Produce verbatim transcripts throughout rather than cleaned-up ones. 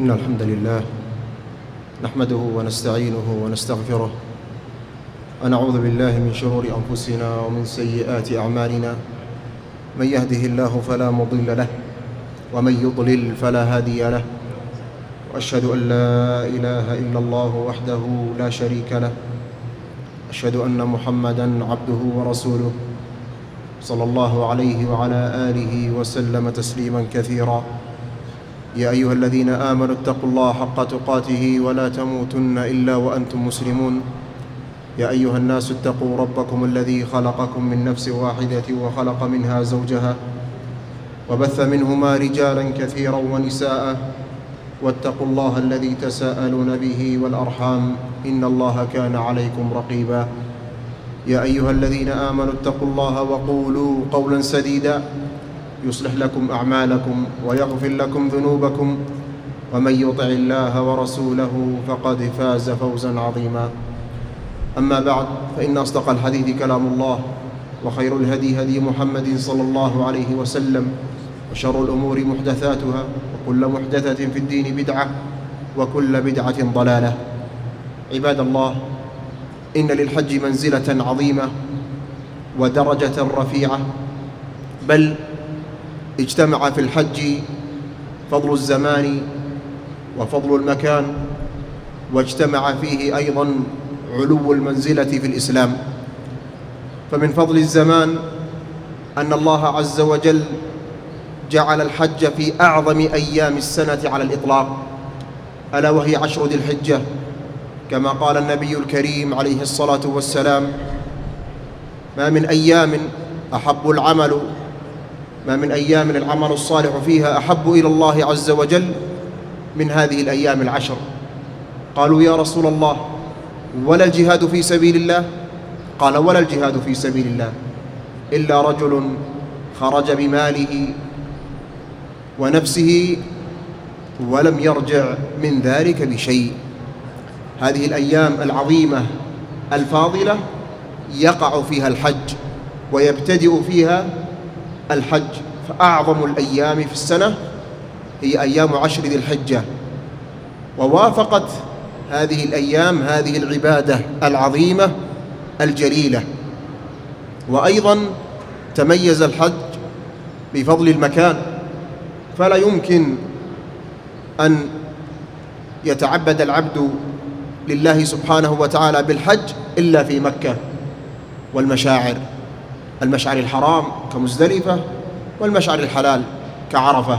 إن الحمد لله نحمده ونستعينه ونستغفره ونعوذ بالله من شرور أنفسنا ومن سيئات أعمالنا. من يهده الله فلا مضل له ومن يضلل فلا هادي له، وأشهد أن لا إله إلا الله وحده لا شريك له، أشهد أن محمدًا عبده ورسوله صلى الله عليه وعلى آله وسلم تسليمًا كثيرا. يا أيها الذين آمنوا اتقوا الله حق تقاته ولا تموتن إلا وأنتم مسلمون. يا أيها الناس اتقوا ربكم الذي خلقكم من نفس واحدة وخلق منها زوجها وبث منهما رجالا كثيرا ونساء، واتقوا الله الذي تساءلون به والأرحام إن الله كان عليكم رقيبا. يا أيها الذين آمنوا اتقوا الله وقولوا قولا سديدا يصلح لكم أعمالكم ويغفر لكم ذنوبكم، ومن يطع الله ورسوله فقد فاز فوزا عظيما. أما بعد، فإن أصدق الحديث كلام الله، وخير الهدي هدي محمد صلى الله عليه وسلم، وشر الأمور محدثاتها، وكل محدثة في الدين بدعة، وكل بدعة ضلالة. عباد الله، إن للحج منزلة عظيمة ودرجة رفيعة، بل اجتمع في الحج فضل الزمان وفضل المكان، واجتمع فيه أيضا علو المنزلة في الإسلام. فمن فضل الزمان أن الله عز وجل جعل الحج في أعظم أيام السنة على الإطلاق، ألا وهي عشر ذي الحجة، كما قال النبي الكريم عليه الصلاة والسلام: ما من أيام أحب العمل ما من أيام العمل الصالح فيها أحب إلى الله عز وجل من هذه الأيام العشر. قالوا: يا رسول الله، ولا الجهاد في سبيل الله؟ قال: ولا الجهاد في سبيل الله إلا رجل خرج بماله ونفسه ولم يرجع من ذلك بشيء. هذه الأيام العظيمة الفاضلة يقع فيها الحج ويبتدئ فيها الحج، فأعظم الأيام في السنة هي أيام عشر ذي الحجة، ووافقت هذه الأيام هذه العبادة العظيمة الجليلة. وأيضا تميز الحج بفضل المكان، فلا يمكن أن يتعبد العبد لله سبحانه وتعالى بالحج إلا في مكة والمشاعر، المشعر الحرام كمزدلفة، والمشعر الحلال كعرفة.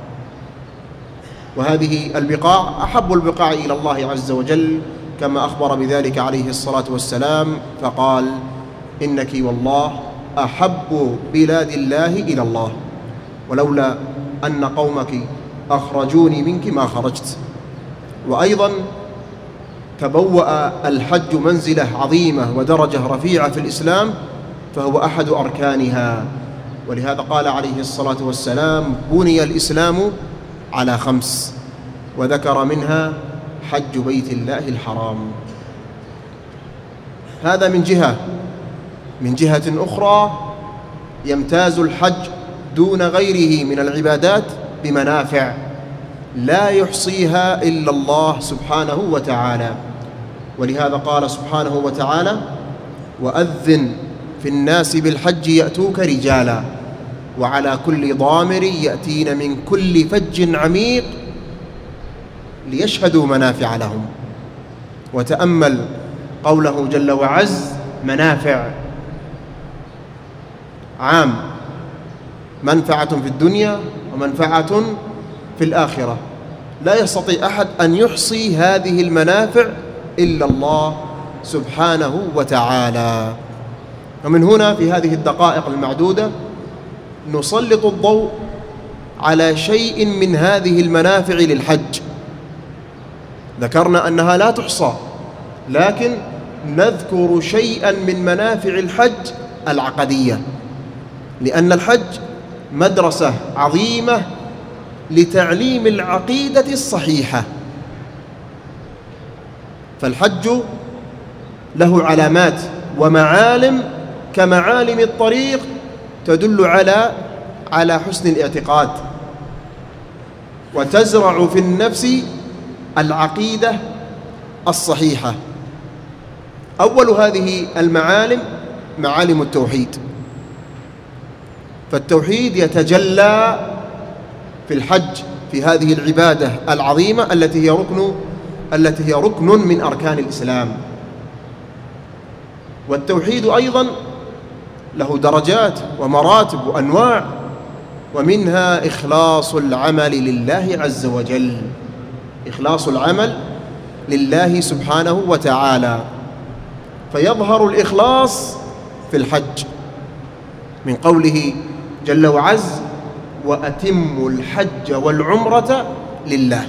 وهذه البقاع أحب البقاع إلى الله عز وجل، كما أخبر بذلك عليه الصلاة والسلام، فقال: إنك والله أحب بلاد الله إلى الله، ولولا أن قومك أخرجوني منك ما خرجت. وأيضا تبوأ الحج منزلة عظيمة ودرجة رفيعة في الإسلام، فهو أحد أركانها. ولهذا قال عليه الصلاة والسلام: بني الإسلام على خمس، وذكر منها حج بيت الله الحرام. هذا من جهة. من جهة أخرى يمتاز الحج دون غيره من العبادات بمنافع لا يحصيها إلا الله سبحانه وتعالى. ولهذا قال سبحانه وتعالى: وأذن في الناس بالحج يأتوك رجالا وعلى كل ضامر يأتين من كل فج عميق ليشهدوا منافع لهم. وتأمل قوله جل وعز: منافع، عام، منفعة في الدنيا ومنفعة في الآخرة. لا يستطيع أحد أن يحصي هذه المنافع إلا الله سبحانه وتعالى. ومن هنا في هذه الدقائق المعدودة نسلط الضوء على شيء من هذه المنافع للحج. ذكرنا أنها لا تحصى، لكن نذكر شيئا من منافع الحج العقدية، لأن الحج مدرسة عظيمة لتعليم العقيدة الصحيحة. فالحج له علامات ومعالم كمعالم الطريق تدل على على حسن الاعتقاد. وتزرع في النفس العقيدة الصحيحة. أول هذه المعالم معالم التوحيد، فالتوحيد يتجلى في الحج، في هذه العبادة العظيمة التي هي ركن التي هي ركن من أركان الإسلام. والتوحيد أيضا له درجات ومراتب وأنواع، ومنها إخلاص العمل لله عز وجل، إخلاص العمل لله سبحانه وتعالى. فيظهر الإخلاص في الحج من قوله جل وعز: وأتموا الحج والعمرة لله.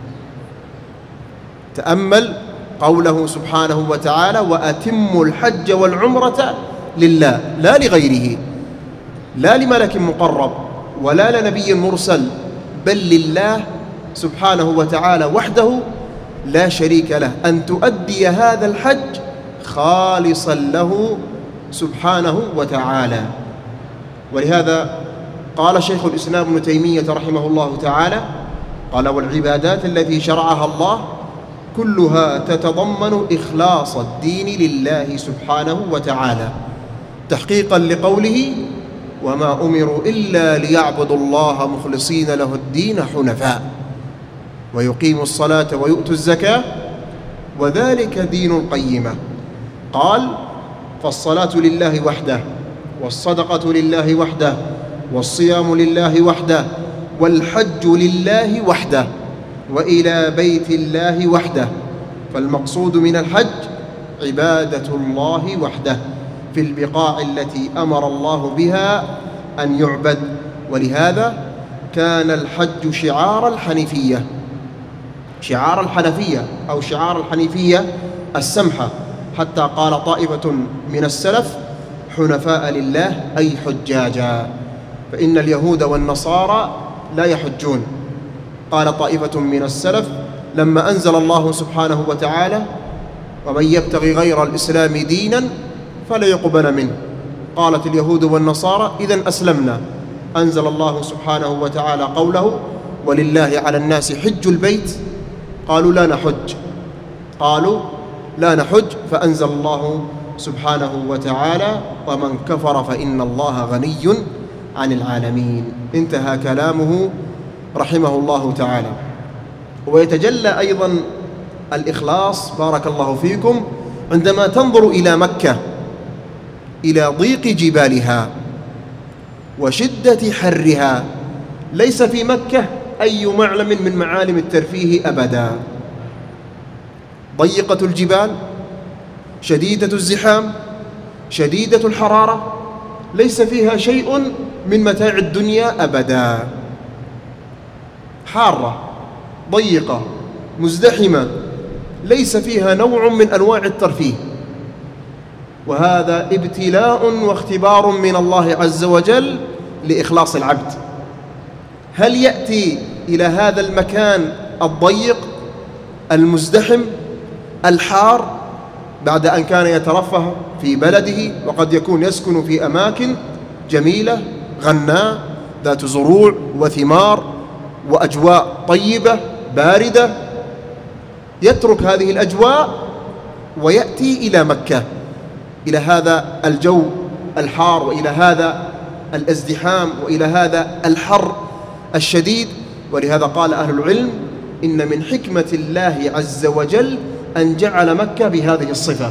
تأمل قوله سبحانه وتعالى: وأتموا الحج والعمرة لله، لا لغيره، لا لملك مقرب ولا لنبي مرسل، بل لله سبحانه وتعالى وحده لا شريك له، أن تؤدي هذا الحج خالصا له سبحانه وتعالى. ولهذا قال شيخ الإسلام ابن تيمية رحمه الله تعالى، قال: والعبادات التي شرعها الله كلها تتضمن إخلاص الدين لله سبحانه وتعالى، تحقيقا لقوله: وما أمروا إلا ليعبدوا الله مخلصين له الدين حنفاء ويقيموا الصلاة ويؤتوا الزكاة وذلك دين القيمة. قال: فالصلاة لله وحده، والصدقة لله وحده، والصيام لله وحده، والحج لله وحده، وإلى بيت الله وحده. فالمقصود من الحج عبادة الله وحده في البقاع التي أمر الله بها أن يعبد. ولهذا كان الحج شعار الحنيفية، شعار الحنفية أو شعار الحنيفية السمحة، حتى قال طائفة من السلف: حنفاء لله أي حجاجا، فإن اليهود والنصارى لا يحجون. قال طائفة من السلف لما أنزل الله سبحانه وتعالى: ومن يبتغي غير الإسلام دينا فلا يقبل منه، قالت اليهود والنصارى: إذن أسلمنا. أنزل الله سبحانه وتعالى قوله: ولله على الناس حج البيت، قالوا لا نحج، قالوا لا نحج، فأنزل الله سبحانه وتعالى: ومن كفر فإن الله غني عن العالمين. انتهى كلامه رحمه الله تعالى. ويتجلى أيضا الإخلاص بارك الله فيكم عندما تنظر إلى مكة، إلى ضيق جبالها وشدة حرها. ليس في مكة أي معلم من معالم الترفيه أبدا. ضيقة الجبال، شديدة الزحام، شديدة الحرارة، ليس فيها شيء من متاع الدنيا أبدا. حارة، ضيقة، مزدحمة، ليس فيها نوع من أنواع الترفيه. وهذا ابتلاء واختبار من الله عز وجل لإخلاص العبد. هل يأتي إلى هذا المكان الضيق المزدحم الحار بعد أن كان يترفه في بلده، وقد يكون يسكن في أماكن جميلة غناء ذات زروع وثمار وأجواء طيبة باردة، يترك هذه الأجواء ويأتي إلى مكة، إلى هذا الجو الحار وإلى هذا الازدحام وإلى هذا الحر الشديد؟ ولهذا قال أهل العلم: إن من حكمة الله عز وجل أن جعل مكة بهذه الصفة.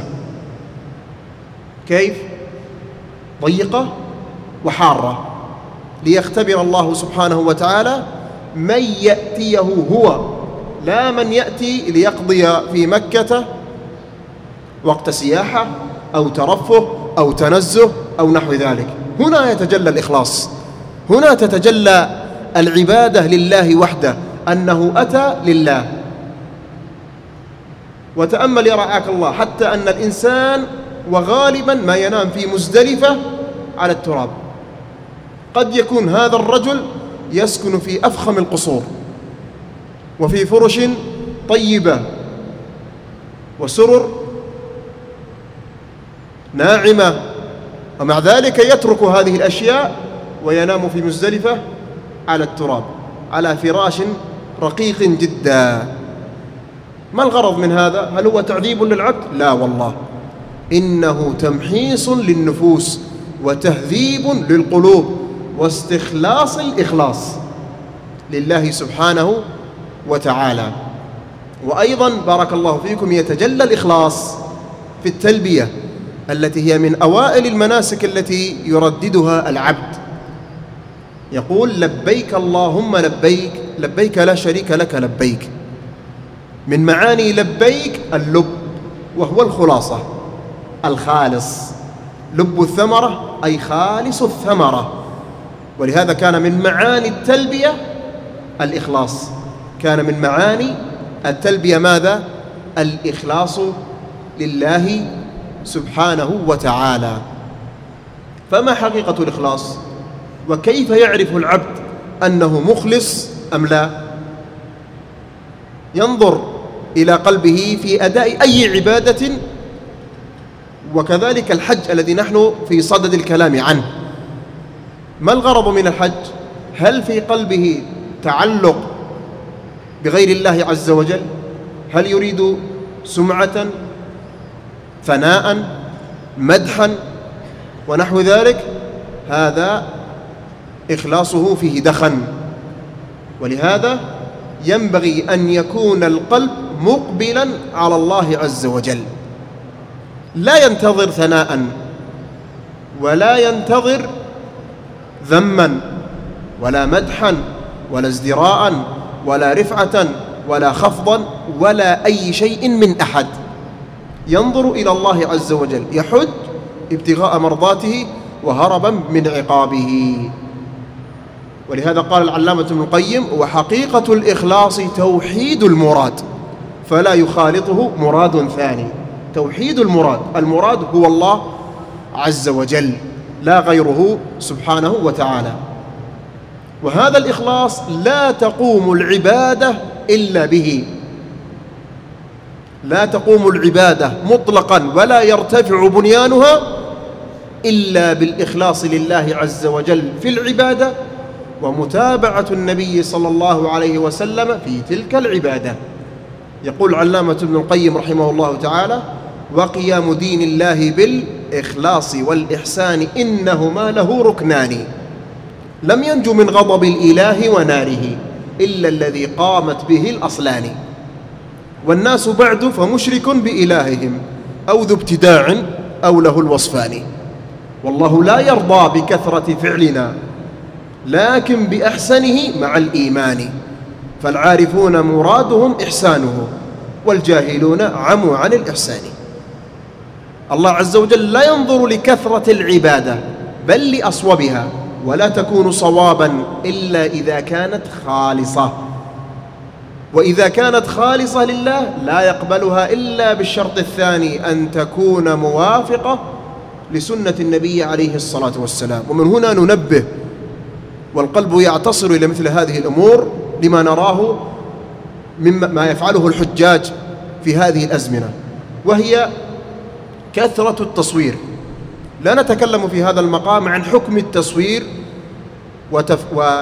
كيف؟ ضيقة وحارة، ليختبر الله سبحانه وتعالى من يأتيه هو، لا من يأتي ليقضي في مكة وقت سياحة أو ترفه أو تنزه أو نحو ذلك. هنا يتجلى الإخلاص، هنا تتجلى العبادة لله وحده، أنه أتى لله. وتأمل يرعاك الله حتى أن الإنسان وغالبا ما ينام في مزدلفة على التراب. قد يكون هذا الرجل يسكن في أفخم القصور وفي فرش طيبة وسرر ناعمة، ومع ذلك يترك هذه الأشياء وينام في مزدلفة على التراب، على فراش رقيق جدا. ما الغرض من هذا؟ هل هو تعذيب للعبد؟ لا والله، إنه تمحيص للنفوس وتهذيب للقلوب واستخلاص الإخلاص لله سبحانه وتعالى. وأيضا بارك الله فيكم يتجلى الإخلاص في التلبية التي هي من أوائل المناسك التي يرددها العبد. يقول لبيك اللهم لبيك، لبيك لا شريك لك لبيك. من معاني لبيك اللب، وهو الخلاصة الخالص، لب الثمرة أي خالص الثمرة. ولهذا كان من معاني التلبية الإخلاص، كان من معاني التلبية ماذا؟ الإخلاص لله سبحانه وتعالى. فما حقيقة الإخلاص؟ وكيف يعرف العبد أنه مخلص أم لا؟ ينظر إلى قلبه في أداء أي عبادة، وكذلك الحج الذي نحن في صدد الكلام عنه. ما الغرض من الحج؟ هل في قلبه تعلق بغير الله عز وجل؟ هل يريد سمعة، ثناء، مدحا ونحو ذلك؟ هذا إخلاصه فيه دخن. ولهذا ينبغي أن يكون القلب مقبلا على الله عز وجل، لا ينتظر ثناء ولا ينتظر ذما ولا مدحا ولا ازدراء ولا رفعة ولا خفضا ولا أي شيء من أحد. ينظر إلى الله عز وجل، يحج ابتغاء مرضاته وهربا من عقابه. ولهذا قال العلامة ابن القيم: وحقيقة الإخلاص توحيد المراد فلا يخالطه مراد ثاني. توحيد المراد، المراد هو الله عز وجل لا غيره سبحانه وتعالى. وهذا الإخلاص لا تقوم العبادة إلا به، لا تقوم العبادة مطلقا ولا يرتفع بنيانها إلا بالإخلاص لله عز وجل في العبادة ومتابعة النبي صلى الله عليه وسلم في تلك العبادة. يقول علامة ابن القيم رحمه الله تعالى: وقيام دين الله بالإخلاص والإحسان إنهما له ركنان لم ينجو من غضب الإله وناره إلا الذي قامت به الأصلان، والناس بعد فمشرك بإلههم أو ذو ابتداع أو له الوصفان، والله لا يرضى بكثرة فعلنا لكن بأحسنه مع الإيمان، فالعارفون مرادهم إحسانه والجاهلون عموا عن الإحسان. الله عز وجل لا ينظر لكثرة العبادة بل لأصوبها، ولا تكون صوابا إلا إذا كانت خالصة، وإذا كانت خالصة لله لا يقبلها إلا بالشرط الثاني أن تكون موافقة لسنة النبي عليه الصلاة والسلام. ومن هنا ننبه والقلب يعتصر إلى مثل هذه الأمور لما نراه مما يفعله الحجاج في هذه الأزمنة، وهي كثرة التصوير. لا نتكلم في هذا المقام عن حكم التصوير وتف...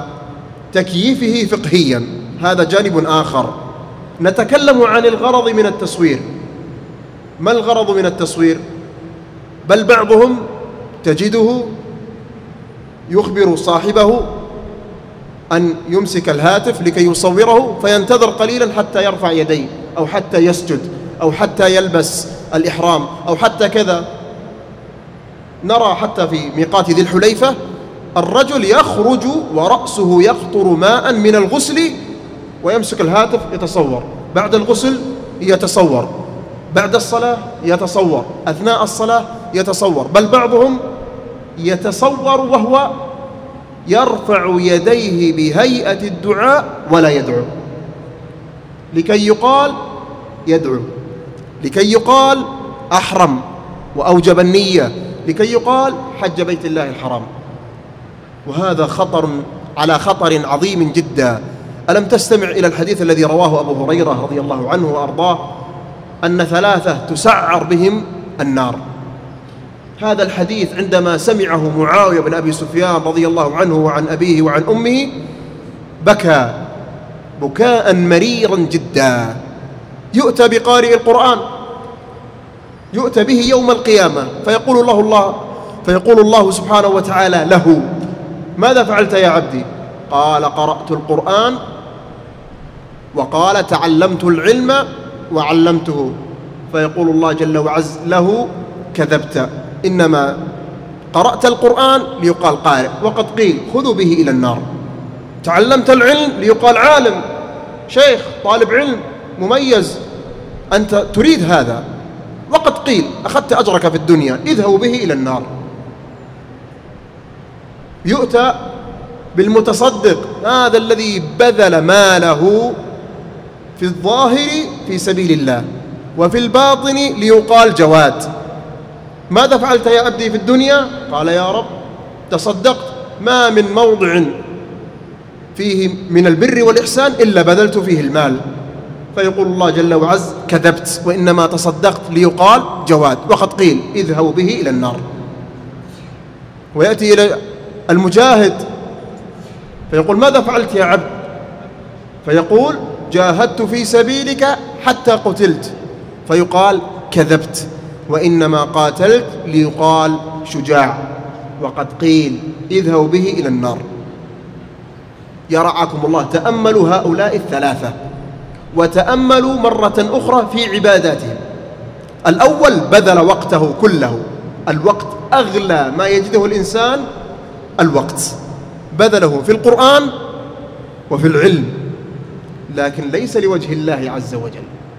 وتكييفه فقهيا، هذا جانب آخر. نتكلم عن الغرض من التصوير. ما الغرض من التصوير؟ بل بعضهم تجده يخبر صاحبه أن يمسك الهاتف لكي يصوره فينتظر قليلا حتى يرفع يديه أو حتى يسجد أو حتى يلبس الإحرام أو حتى كذا. نرى حتى في ميقات ذي الحليفة الرجل يخرج ورأسه يقطر ماء من الغسل ويمسك الهاتف يتصور، بعد الغسل يتصور، بعد الصلاة يتصور، أثناء الصلاة يتصور، بل بعضهم يتصور وهو يرفع يديه بهيئة الدعاء ولا يدعو، لكي يقال يدعو، لكي يقال أحرم وأوجب النية، لكي يقال حج بيت الله الحرام. وهذا خطر على خطر عظيم جدا. ألم تستمع إلى الحديث الذي رواه أبو هريرة رضي الله عنه وأرضاه أن ثلاثة تسعر بهم النار؟ هذا الحديث عندما سمعه معاوية بن أبي سفيان رضي الله عنه وعن أبيه وعن أمه بكى بكاء مريرا جدا. يؤتى بقارئ القرآن، يؤتى به يوم القيامة فيقول الله الله فيقول الله سبحانه وتعالى له: ماذا فعلت يا عبدي؟ قال: قرأت القرآن، وقال: تعلمت العلم وعلمته. فيقول الله جل وعز له: كذبت، إنما قرأت القرآن ليقال قارئ، وقد قيل خذوا به إلى النار. تعلمت العلم ليقال عالم، شيخ، طالب علم مميز، أنت تريد هذا، وقد قيل أخذت أجرك في الدنيا، اذهبوا به إلى النار. يؤتى بالمتصدق، هذا الذي بذل ماله في الظاهر في سبيل الله وفي الباطن ليقال جواد. ماذا فعلت يا عبدي في الدنيا؟ قال: يا رب تصدقت، ما من موضع فيه من البر والإحسان إلا بذلت فيه المال. فيقول الله جل وعز: كذبت، وإنما تصدقت ليقال جواد، وقد قيل اذهبوا به إلى النار. ويأتي إلى المجاهد فيقول: ماذا فعلت يا عبد؟ فيقول: جاهدت في سبيلك حتى قتلت. فيقال: كذبت، وإنما قاتلت ليقال شجاع، وقد قيل اذهبوا به إلى النار. يا رعاكم الله، تأملوا هؤلاء الثلاثة، وتأملوا مرة أخرى في عباداتهم. الأول بذل وقته كله، الوقت أغلى ما يجده الإنسان، الوقت بذله في القرآن وفي العلم، لكن ليس لوجه الله عز وجل.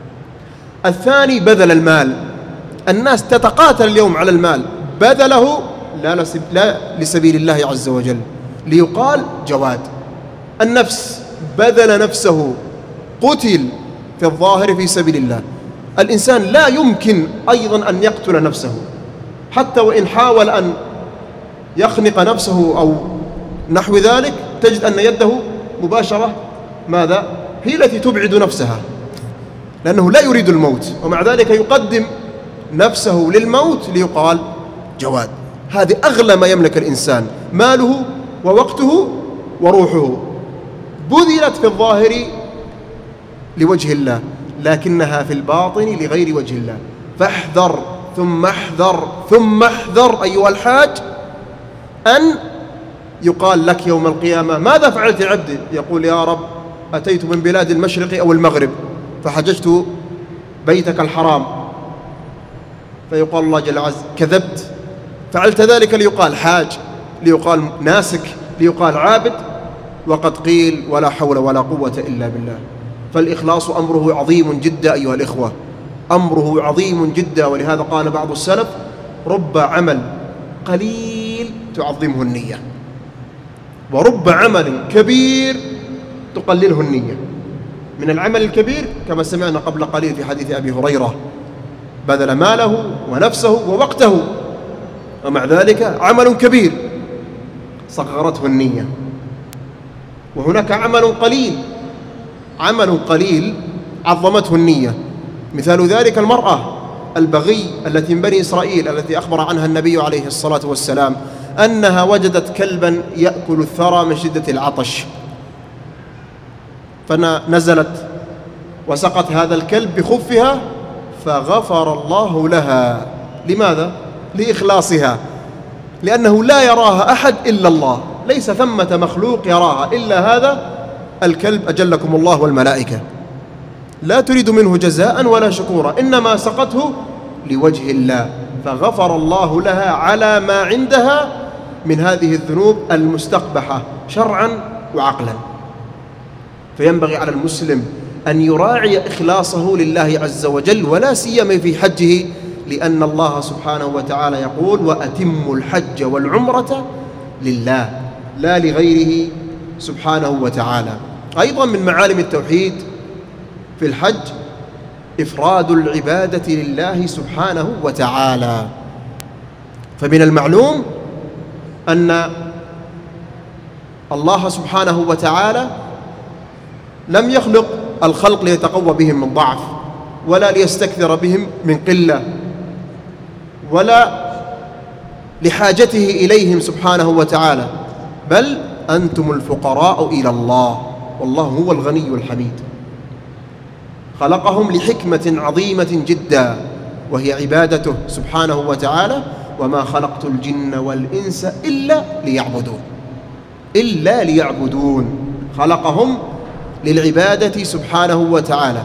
الثاني بذل المال، الناس تتقاتل اليوم على المال، بذله لا, لا لسبيل الله عز وجل ليقال جواد. النفس بذل نفسه، قتل في الظاهر في سبيل الله. الإنسان لا يمكن أيضا أن يقتل نفسه، حتى وإن حاول أن يخنق نفسه أو نحو ذلك، تجد أن يده مباشرة ماذا؟ هي التي تبعد نفسها، لأنه لا يريد الموت، ومع ذلك يقدم نفسه للموت ليقال جواد. هذه أغلى ما يملك الإنسان، ماله ووقته وروحه، بذلت في الظاهر لوجه الله، لكنها في الباطن لغير وجه الله. فاحذر ثم احذر ثم احذر أيها الحاج أن يقال لك يوم القيامة: ماذا فعلت يا عبدي؟ يقول: يا رب أتيت من بلاد المشرق أو المغرب فحججت بيتك الحرام. فيقال الله جل وعلا: كذبت، فعلت ذلك ليقال حاج، ليقال ناسك، ليقال عابد، وقد قيل ولا حول ولا قوة إلا بالله. فالإخلاص أمره عظيم جدا أيها الإخوة، أمره عظيم جدا. ولهذا قال بعض السلف: رب عمل قليل تعظمه النية، ورب عمل كبير تقلله النية. من العمل الكبير كما سمعنا قبل قليل في حديث أبي هريرة: بذل ماله ونفسه ووقته، ومع ذلك عمل كبير صغرته النية. وهناك عمل قليل عمل قليل عظمته النية. مثال ذلك المرأة البغي التي من بني إسرائيل، التي أخبر عنها النبي عليه الصلاة والسلام أنها وجدت كلبا يأكل الثرى من شدة العطش، فنزلت وسقت هذا الكلب بخفها فغفر الله لها. لماذا؟ لإخلاصها، لأنه لا يراها أحد إلا الله، ليس ثمة مخلوق يراها إلا هذا الكلب أجلكم الله والملائكة، لا تريد منه جزاء ولا شكورا، إنما سقته لوجه الله، فغفر الله لها على ما عندها من هذه الذنوب المستقبحة شرعا وعقلا. فينبغي على المسلم أن يراعي إخلاصه لله عز وجل، ولا سيما في حجه، لأن الله سبحانه وتعالى يقول: وأتموا الحج والعمرة لله لا لغيره سبحانه وتعالى. أيضا من معالم التوحيد في الحج إفراد العبادة لله سبحانه وتعالى. فمن المعلوم أن الله سبحانه وتعالى لم يخلق الخلق ليتقوى بهم من ضعف، ولا ليستكثر بهم من قلة، ولا لحاجته إليهم سبحانه وتعالى، بل أنتم الفقراء إلى الله والله هو الغني الحميد. خلقهم لحكمة عظيمة جدا وهي عبادته سبحانه وتعالى: وما خلقت الجن والإنس إلا ليعبدون. إلا ليعبدون، خلقهم للعبادة سبحانه وتعالى.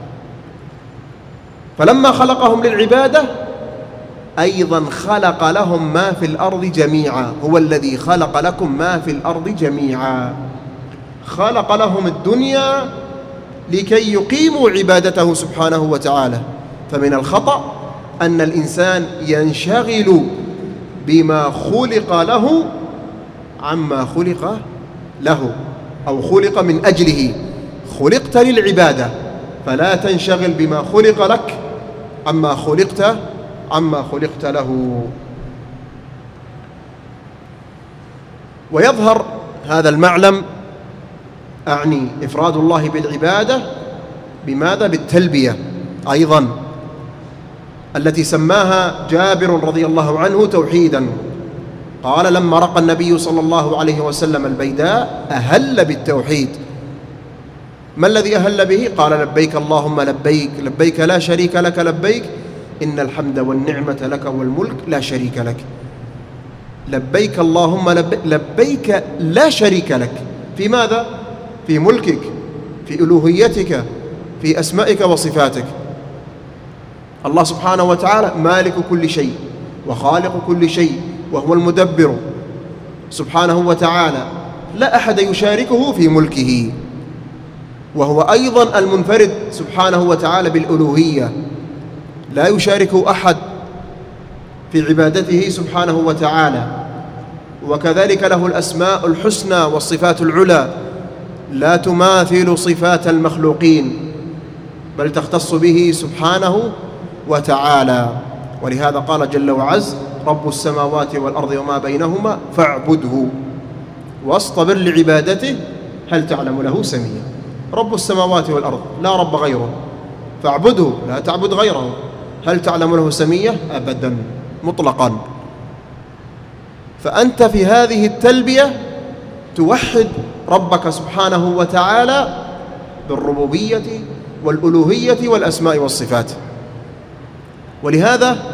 فلما خلقهم للعبادة أيضا خلق لهم ما في الأرض جميعا. هو الذي خلق لكم ما في الأرض جميعا. خلق لهم الدنيا لكي يقيموا عبادته سبحانه وتعالى. فمن الخطأ أن الإنسان ينشغل بما خلق له عما خلق له أو خلق من أجله. خلقت للعبادة، فلا تنشغل بما خلق لك عما خلقت عما خلقت له. ويظهر هذا المعلم، أعني إفراد الله بالعبادة، بماذا؟ بالتلبية أيضا، التي سماها جابر رضي الله عنه توحيدا. قال: لما رقى النبي صلى الله عليه وسلم البيداء أهل بالتوحيد. ما الذي أهل به؟ قال: لبيك اللهم لبيك، لبيك لا شريك لك لبيك، إن الحمد والنعمة لك والملك لا شريك لك. لبيك اللهم لبيك، لبيك لا شريك لك. في ماذا؟ في ملكك، في ألوهيتك، في أسمائك وصفاتك. الله سبحانه وتعالى مالك كل شيء وخالق كل شيء، وهو المدبر سبحانه وتعالى، لا أحد يشاركه في ملكه. وهو أيضا المنفرد سبحانه وتعالى بالألوهية، لا يشاركه أحد في عبادته سبحانه وتعالى. وكذلك له الأسماء الحسنى والصفات العلى، لا تماثل صفات المخلوقين، بل تختص به سبحانه وتعالى. ولهذا قال جل وعز: رب السماوات والأرض وما بينهما فاعبده واصطبر لعبادته هل تعلم له سميا. رب السماوات والأرض، لا رب غيره، فاعبده، لا تعبد غيره. هل تعلم له سمية؟ أبدا، مطلقا. فأنت في هذه التلبية توحد ربك سبحانه وتعالى بالربوبية والألوهية والأسماء والصفات. ولهذا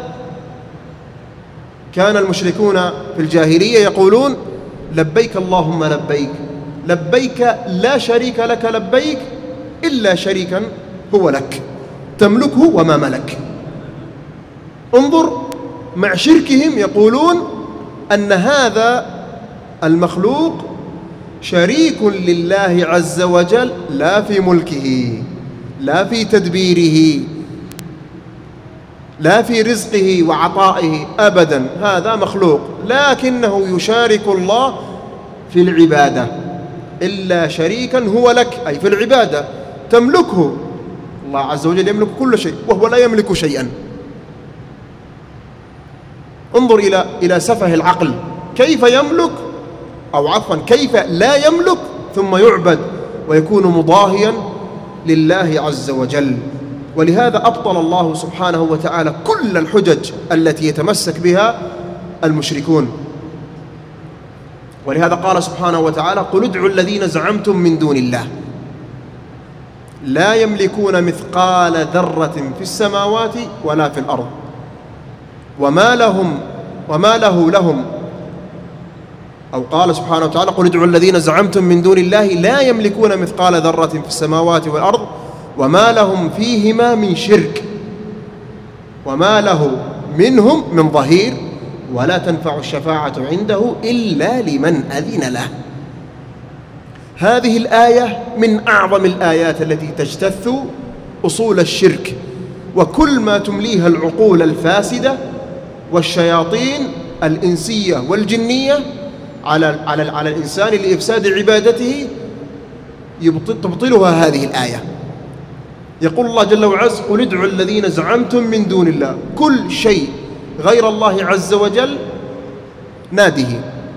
كان المشركون في الجاهلية يقولون: لبيك اللهم لبيك، لبيك لا شريك لك لبيك إلا شريكا هو لك تملكه وما ملك. انظر، مع شركهم يقولون أن هذا المخلوق شريك لله عز وجل، لا في ملكه، لا في تدبيره، لا في رزقه وعطائه أبدا. هذا مخلوق، لكنه يشارك الله في العبادة. إلا شريكا هو لك، أي في العبادة تملكه. الله عز وجل يملك كل شيء وهو لا يملك شيئا. انظر إلى إلى سفه العقل، كيف يملك، أو عفوا كيف لا يملك ثم يعبد ويكون مضاهيا لله عز وجل. ولهذا أبطل الله سبحانه وتعالى كل الحجج التي يتمسك بها المشركون. ولهذا قال سبحانه وتعالى: قل ادعوا الذين زعمتم من دون الله لا يملكون مثقال ذرة في السماوات ولا في الأرض وما لهم وما له لهم. أو قال سبحانه وتعالى: قل ادعوا الذين زعمتم من دون الله لا يملكون مثقال ذرة في السماوات والأرض وما لهم فيهما من شرك وما له منهم من ظهير ولا تنفع الشفاعة عنده إلا لمن أذن له. هذه الآية من أعظم الآيات التي تجتث أصول الشرك وكل ما تمليها العقول الفاسدة والشياطين الإنسية والجنية على على على الإنسان لإفساد عبادته، تبطلها هذه الآية. يقول الله جل وعز: قل ادعوا الذين زعمتم من دون الله. كل شيء غير الله عز وجل ناده،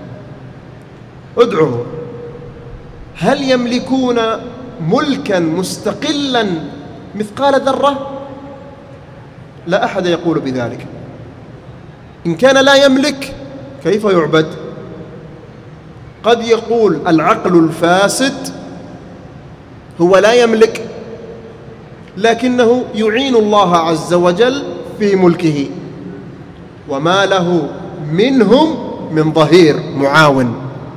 ادعوه. هل يملكون ملكا مستقلا مثقال ذرة؟ لا أحد يقول بذلك. إن كان لا يملك كيف يعبد؟ قد يقول العقل الفاسد هو لا يملك، لكنه يعين الله عز وجل في ملكه، وما له منهم من ظهير معاون.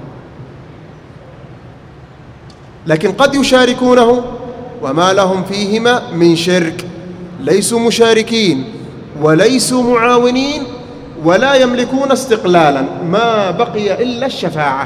لكن قد يشاركونه وما لهم فيهما من شرك، ليسوا مشاركين وليسوا معاونين ولا يملكون استقلالا. ما بقي إلا الشفاعة،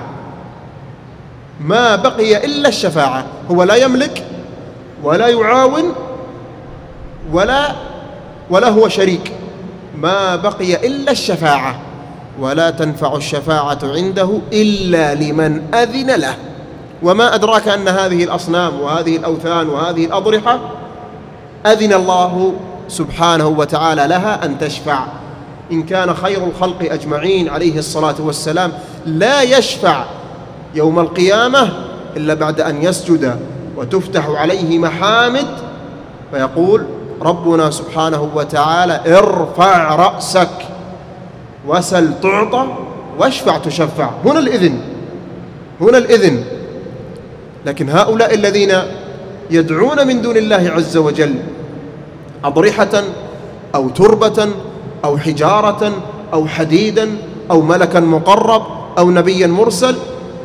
ما بقي إلا الشفاعة. هو لا يملك ولا يعاون ولا ولا هو شريك، ما بقي إلا الشفاعة، ولا تنفع الشفاعة عنده إلا لمن أذن له. وما أدراك أن هذه الأصنام وهذه الأوثان وهذه الأضرحة أذن الله سبحانه وتعالى لها أن تشفع. إن كان خير الخلق أجمعين عليه الصلاة والسلام لا يشفع يوم القيامة إلا بعد أن يسجد وتفتح عليه محامد، فيقول ربنا سبحانه وتعالى ارفع رأسك وسل تعطى واشفع تشفع. هنا الإذن، هنا الإذن. لكن هؤلاء الذين يدعون من دون الله عز وجل أضرحة أو تربة أو حجارة أو حديدا أو ملكا مقرب أو نبيا مرسل،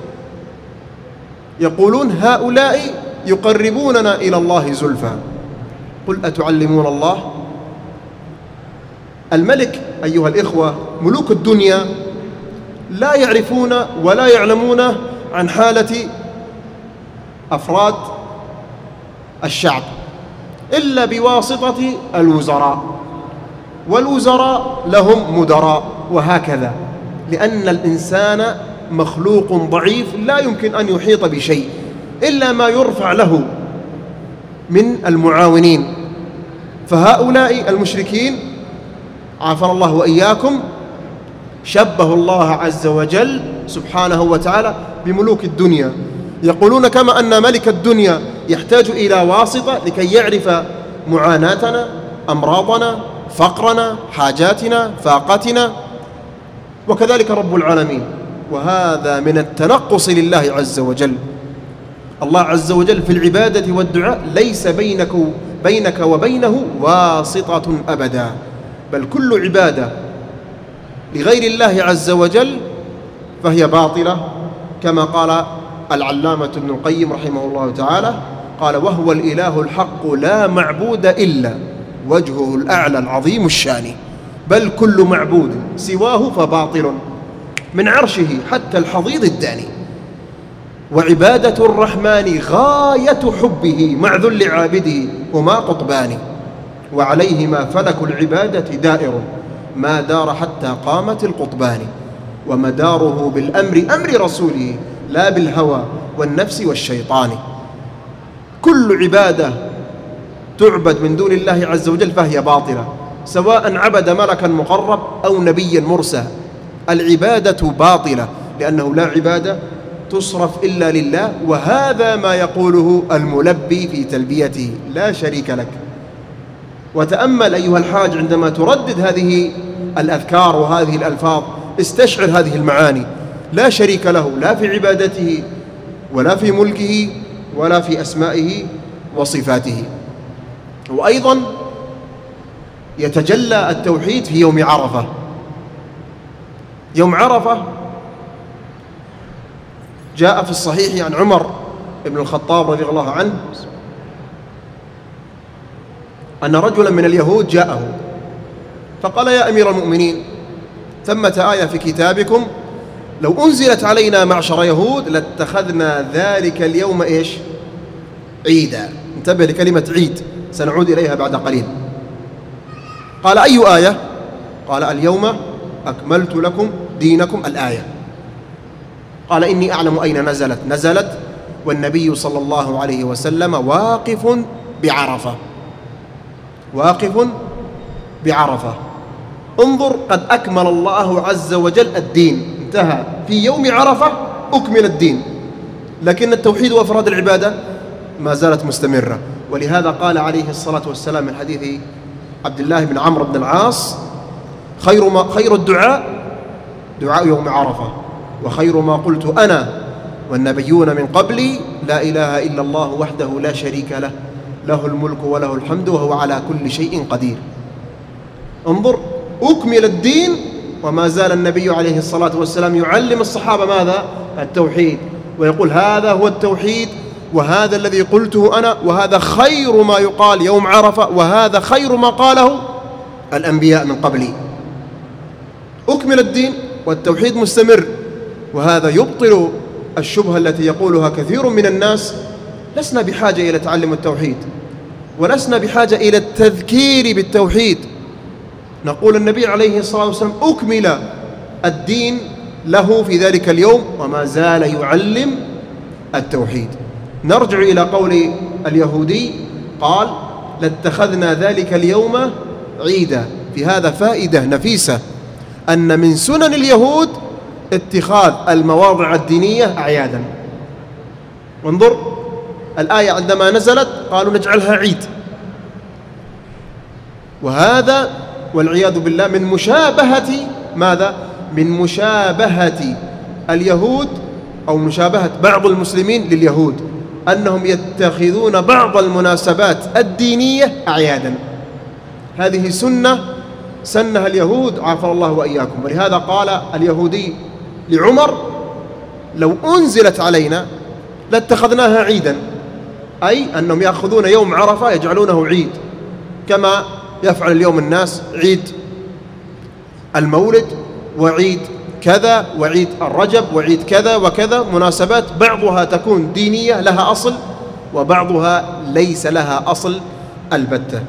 يقولون هؤلاء يقربوننا إلى الله زلفى. قل أتعلمون الله؟ الملك أيها الإخوة، ملوك الدنيا لا يعرفون ولا يعلمون عن حالة أفراد الشعب إلا بواسطة الوزراء، والوزراء لهم مدراء، وهكذا، لأن الإنسان مخلوق ضعيف لا يمكن أن يحيط بشيء إلا ما يرفع له من المعاونين. فهؤلاء المشركين عافانا الله وإياكم شبه الله عز وجل سبحانه وتعالى بملوك الدنيا. يقولون كما أن ملك الدنيا يحتاج إلى واسطة لكي يعرف معاناتنا، أمراضنا، فقرنا، حاجاتنا، فاقتنا، وكذلك رب العالمين. وهذا من التنقص لله عز وجل. الله عز وجل في العبادة والدعاء ليس بينك بينك وبينه واسطة أبدا، بل كل عبادة لغير الله عز وجل فهي باطلة، كما قال العلامة ابن القيم رحمه الله تعالى، قال وهو الإله الحق لا معبود إلا وجهه الأعلى العظيم الشان، بل كل معبود سواه فباطل من عرشه حتى الحضيض الداني. وعبادة الرحمن غاية حبه مع ذل عابده هما قطبان، وعليهما فلك العبادة دائر ما دار حتى قامت القطبان، ومداره بالأمر أمر رسوله لا بالهوى والنفس والشيطان. كل عبادة تعبد من دون الله عز وجل فهي باطلة، سواء عبد ملكا مقرب أو نبيا مرسل، العبادة باطلة، لأنه لا عبادة تصرف إلا لله. وهذا ما يقوله الملبي في تلبيته لا شريك لك. وتأمل أيها الحاج عندما تردد هذه الأذكار وهذه الألفاظ، استشعر هذه المعاني، لا شريك له لا في عبادته ولا في ملكه ولا في أسمائه وصفاته. وأيضا يتجلى التوحيد في يوم عرفة. يوم عرفة جاء في الصحيح عن عمر بن الخطاب رضي الله عنه أن رجلا من اليهود جاءه فقال يا أمير المؤمنين ثمة آية في كتابكم لو أنزلت علينا معشر يهود لاتخذنا ذلك اليوم إيش؟ عيدا. انتبه لكلمة عيد، سنعود إليها بعد قليل. قال أي آية؟ قال اليوم أكملت لكم دينكم الآية. قال إني أعلم أين نزلت. نزلت والنبي صلى الله عليه وسلم واقف بعرفة، واقف بعرفة. انظر، قد أكمل الله عز وجل الدين، انتهى في يوم عرفة أكمل الدين، لكن التوحيد وأفراد العبادة ما زالت مستمرة. ولهذا قال عليه الصلاة والسلام من حديث عبد الله بن عمرو بن العاص خير ما خير الدعاء دعاء يوم عرفة، وخير ما قلت أنا والنبيون من قبلي لا إله إلا الله وحده لا شريك له له الملك وله الحمد وهو على كل شيء قدير. انظر، أكمل الدين وما زال النبي عليه الصلاة والسلام يعلم الصحابة ماذا؟ التوحيد، ويقول هذا هو التوحيد، وهذا الذي قلته أنا، وهذا خير ما يقال يوم عرفة، وهذا خير ما قاله الأنبياء من قبلي. أكمل الدين والتوحيد مستمر، وهذا يبطل الشبهة التي يقولها كثير من الناس. لسنا بحاجة إلى تعلم التوحيد، ولسنا بحاجة إلى التذكير بالتوحيد. نقول النبي عليه الصلاة والسلام أكمل الدين له في ذلك اليوم وما زال يعلم التوحيد. نرجع إلى قول اليهودي قال لاتخذنا ذلك اليوم عيدا. في هذا فائدة نفيسة، أن من سنن اليهود اتخاذ المواضع الدينية أعيادا. وانظر الآية عندما نزلت قالوا نجعلها عيد، وهذا والعياذ بالله من مشابهة ماذا؟ من مشابهة اليهود أو مشابهة بعض المسلمين لليهود، أنهم يتخذون بعض المناسبات الدينية أعيادا. هذه سنة سنها اليهود عافى الله وإياكم. ولهذا قال اليهودي لعمر لو أنزلت علينا لاتخذناها عيدا، أي أنهم يأخذون يوم عرفة يجعلونه عيد، كما يفعل اليوم الناس عيد المولد وعيد كذا وعيد الرجب وعيد كذا وكذا، مناسبات بعضها تكون دينية لها أصل وبعضها ليس لها أصل البتة.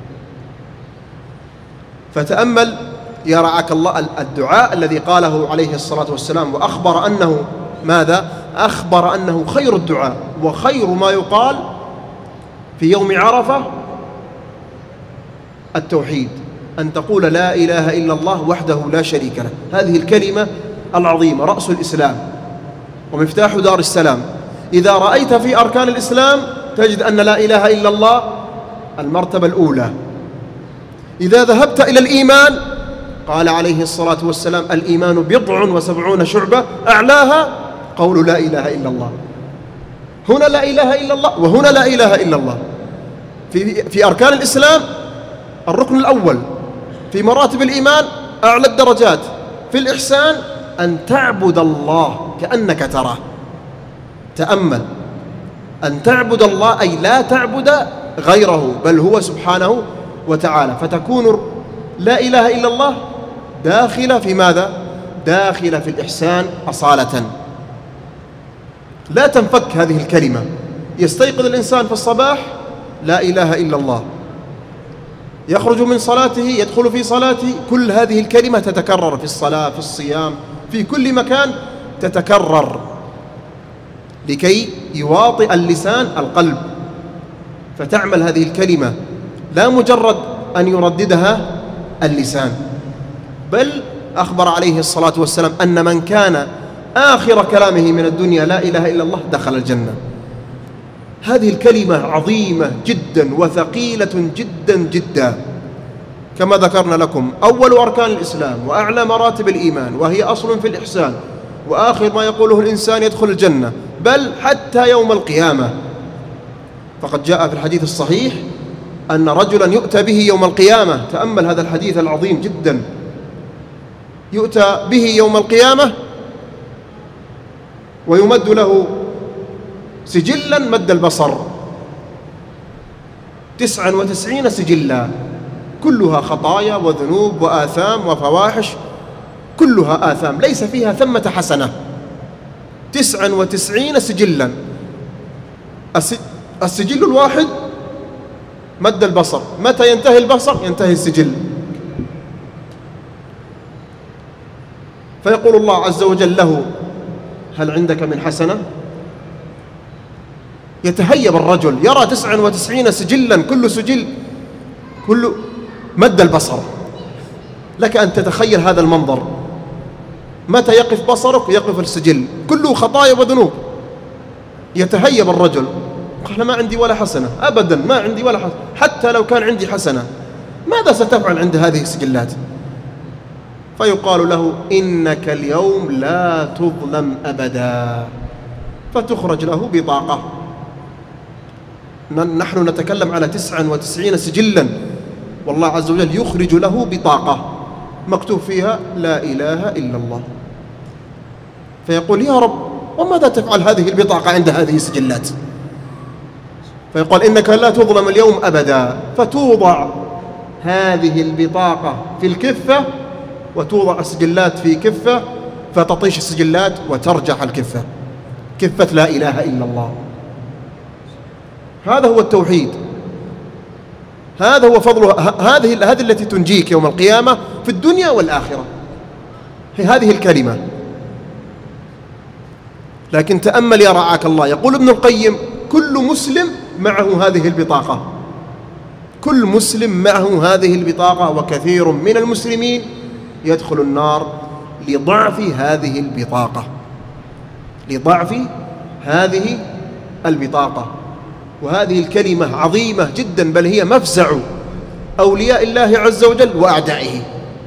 فتأمل يا رعاك الله الدعاء الذي قاله عليه الصلاة والسلام، وأخبر أنه ماذا؟ أخبر أنه خير الدعاء وخير ما يقال في يوم عرفة التوحيد، أن تقول لا إله إلا الله وحده لا شريك له. هذه الكلمة العظيمة رأس الإسلام ومفتاح دار السلام. إذا رأيت في أركان الإسلام تجد أن لا إله إلا الله المرتبة الأولى. إذا ذهبت إلى الإيمان قال عليه الصلاة والسلام الإيمان بضع وسبعون شعبة أعلاها قول لا إله إلا الله. هنا لا إله إلا الله وهنا لا إله إلا الله. في, في أركان الإسلام الركن الأول، في مراتب الإيمان أعلى الدرجات، في الإحسان أن تعبد الله كأنك تراه. تأمل، أن تعبد الله أي لا تعبد غيره بل هو سبحانه وتعالى، فتكون لا إله إلا الله داخلة في ماذا؟ داخلة في الإحسان أصالة. لا تنفك هذه الكلمة. يستيقظ الإنسان في الصباح لا إله إلا الله، يخرج من صلاته يدخل في صلاته، كل هذه الكلمة تتكرر في الصلاة في الصيام في كل مكان تتكرر لكي يواطئ اللسان القلب، فتعمل هذه الكلمة لا مجرد أن يرددها اللسان. بل أخبر عليه الصلاة والسلام أن من كان آخر كلامه من الدنيا لا إله إلا الله دخل الجنة. هذه الكلمة عظيمة جدا وثقيلة جدا جدا، كما ذكرنا لكم أول أركان الإسلام وأعلى مراتب الإيمان، وهي أصل في الإحسان، وآخر ما يقوله الإنسان يدخل الجنة، بل حتى يوم القيامة. فقد جاء في الحديث الصحيح أن رجلا يؤتى به يوم القيامة، تأمل هذا الحديث العظيم جدا، يؤتى به يوم القيامة ويمد له سجلا مد البصر، تسعا وتسعين سجلا، كلها خطايا وذنوب وآثام وفواحش، كلها آثام ليس فيها ثمة حسنة. تسعا وتسعين سجلا، السجل الواحد مد البصر، متى ينتهي البصر ينتهي السجل. فيقول الله عز وجل له هل عندك من حسنة؟ يتهيب الرجل يرى تسعا وتسعين سجلا، كل سجل كل مد البصر. لك أن تتخيل هذا المنظر، متى يقف بصرك يقف السجل كله خطايا وذنوب. يتهيب الرجل، قال ما عندي ولا حسنة أبدا، ما عندي ولا حسنة، حتى لو كان عندي حسنة ماذا ستفعل عند هذه السجلات؟ فيقال له إنك اليوم لا تظلم أبدا، فتخرج له بطاقة. نحن نتكلم على تسعة وتسعين سجلا، والله عز وجل يخرج له بطاقة مكتوب فيها لا إله إلا الله. فيقول يا رب وماذا تفعل هذه البطاقة عند هذه السجلات؟ فيقول إنك لا تظلم اليوم أبدا. فتوضع هذه البطاقة في الكفة وتوضع السجلات في كفة، فتطيش السجلات وترجع الكفة، كفة لا إله إلا الله. هذا هو التوحيد، هذا هو فضله، هذه هذه التي تنجيك يوم القيامة في الدنيا والآخرة، هي هذه الكلمة. لكن تأمل يا رعاك الله، يقول ابن القيم كل مسلم معه هذه البطاقة، كل مسلم معه هذه البطاقة، وكثير من المسلمين يدخل النار لضعف هذه البطاقة، لضعف هذه البطاقة. وهذه الكلمة عظيمة جدا، بل هي مفزع أولياء الله عز وجل وأعدائه.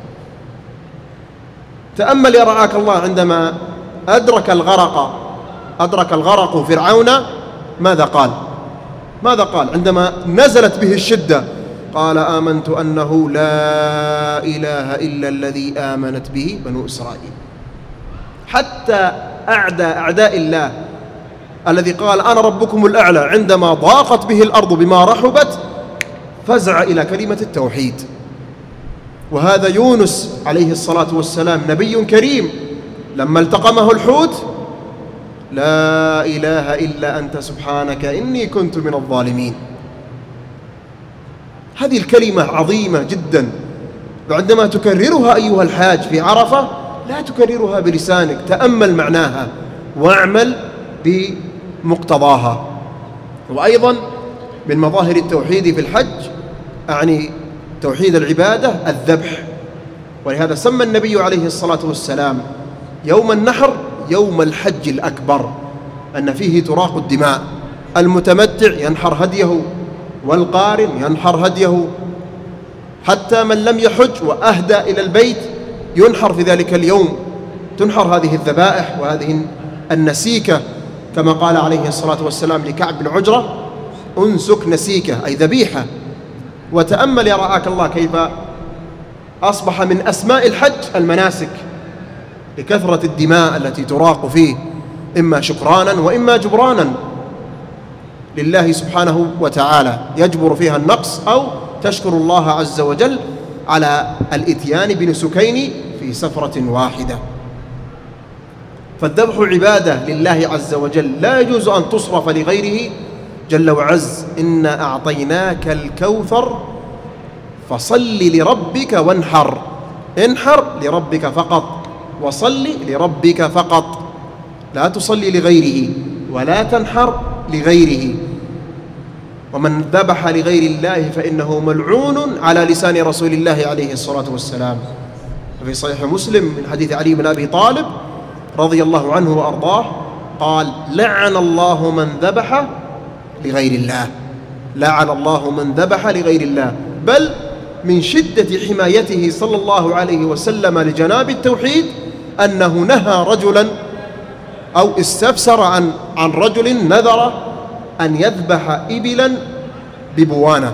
تأمل يا رعاك الله عندما أدرك الغرق أدرك الغرق فرعون ماذا قال؟ ماذا قال عندما نزلت به الشدة؟ قال آمنت أنه لا إله إلا الذي آمنت به بنو إسرائيل. حتى أعدى أعداء الله الذي قال أنا ربكم الأعلى عندما ضاقت به الأرض بما رحبت فزع إلى كلمة التوحيد. وهذا يونس عليه الصلاة والسلام نبي كريم، لما التقمه الحوت لا إله إلا أنت سبحانك إني كنت من الظالمين. هذه الكلمة عظيمة جدا، وعندما تكررها أيها الحاج في عرفة لا تكررها بلسانك، تأمل معناها واعمل بمقتضاها. وأيضا من مظاهر التوحيد في الحج، أعني توحيد العبادة، الذبح. ولهذا سمى النبي عليه الصلاة والسلام يوم النحر يوم الحج الأكبر، أن فيه تراق الدماء. المتمتع ينحر هديه، والقارن ينحر هديه، حتى من لم يحج وأهدى إلى البيت ينحر في ذلك اليوم، تنحر هذه الذبائح وهذه النسيكة، كما قال عليه الصلاة والسلام لكعب بن عجرة أنسك نسيكة، أي ذبيحة. وتأمل يا رعاك الله كيف أصبح من أسماء الحج المناسك لكثرة الدماء التي تراق فيه، إما شكرانا وإما جبرانا لله سبحانه وتعالى، يجبر فيها النقص أو تشكر الله عز وجل على الإتيان بنسكين في سفرة واحدة. فالذبح عبادة لله عز وجل، لا يجوز أن تصرف لغيره جل وعز. إنا أعطيناك الكوثر فصل لربك وانحر، انحر لربك فقط، وصل لربك فقط، لا تصلي لغيره ولا تنحر لغيره. ومن ذبح لغير الله فإنه ملعون على لسان رسول الله عليه الصلاة والسلام. في صحيح مسلم من حديث علي بن أبي طالب رضي الله عنه وأرضاه قال لعن الله من ذبح لغير الله، لعن الله من ذبح لغير الله. بل من شدة حمايته صلى الله عليه وسلم لجناب التوحيد أنه نهى رجلا أو استفسر عن عن رجل نذر أن يذبح إبلا ببوانة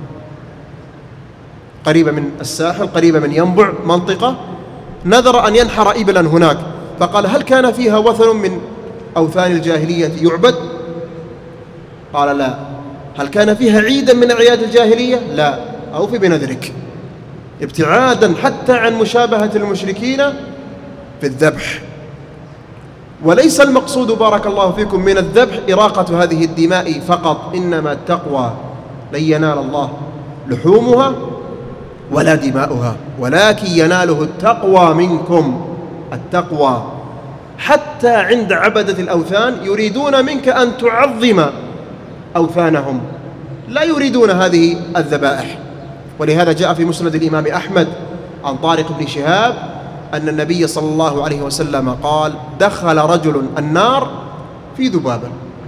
قريبة من الساحل، قريبة من ينبع منطقة، نذر أن ينحر إبلا هناك. فقال هل كان فيها وثن من أوثان الجاهلية يعبد؟ قال لا. هل كان فيها عيدا من أعياد الجاهلية؟ لا. أوف بنذرك، ابتعادا حتى عن مشابهة المشركين في الذبح. وليس المقصود بارك الله فيكم من الذبح إراقة هذه الدماء فقط، إنما التقوى لن ينال الله لحومها ولا دماؤها، ولكن يناله التقوى منكم، التقوى. حتى عند عبدة الأوثان يريدون منك أن تعظم أوثانهم، لا يريدون هذه الذبائح. ولهذا جاء في مسند الإمام أحمد عن طارق بن شهاب أن النبي صلى الله عليه وسلم قال دخل رجل النار في ذبابة،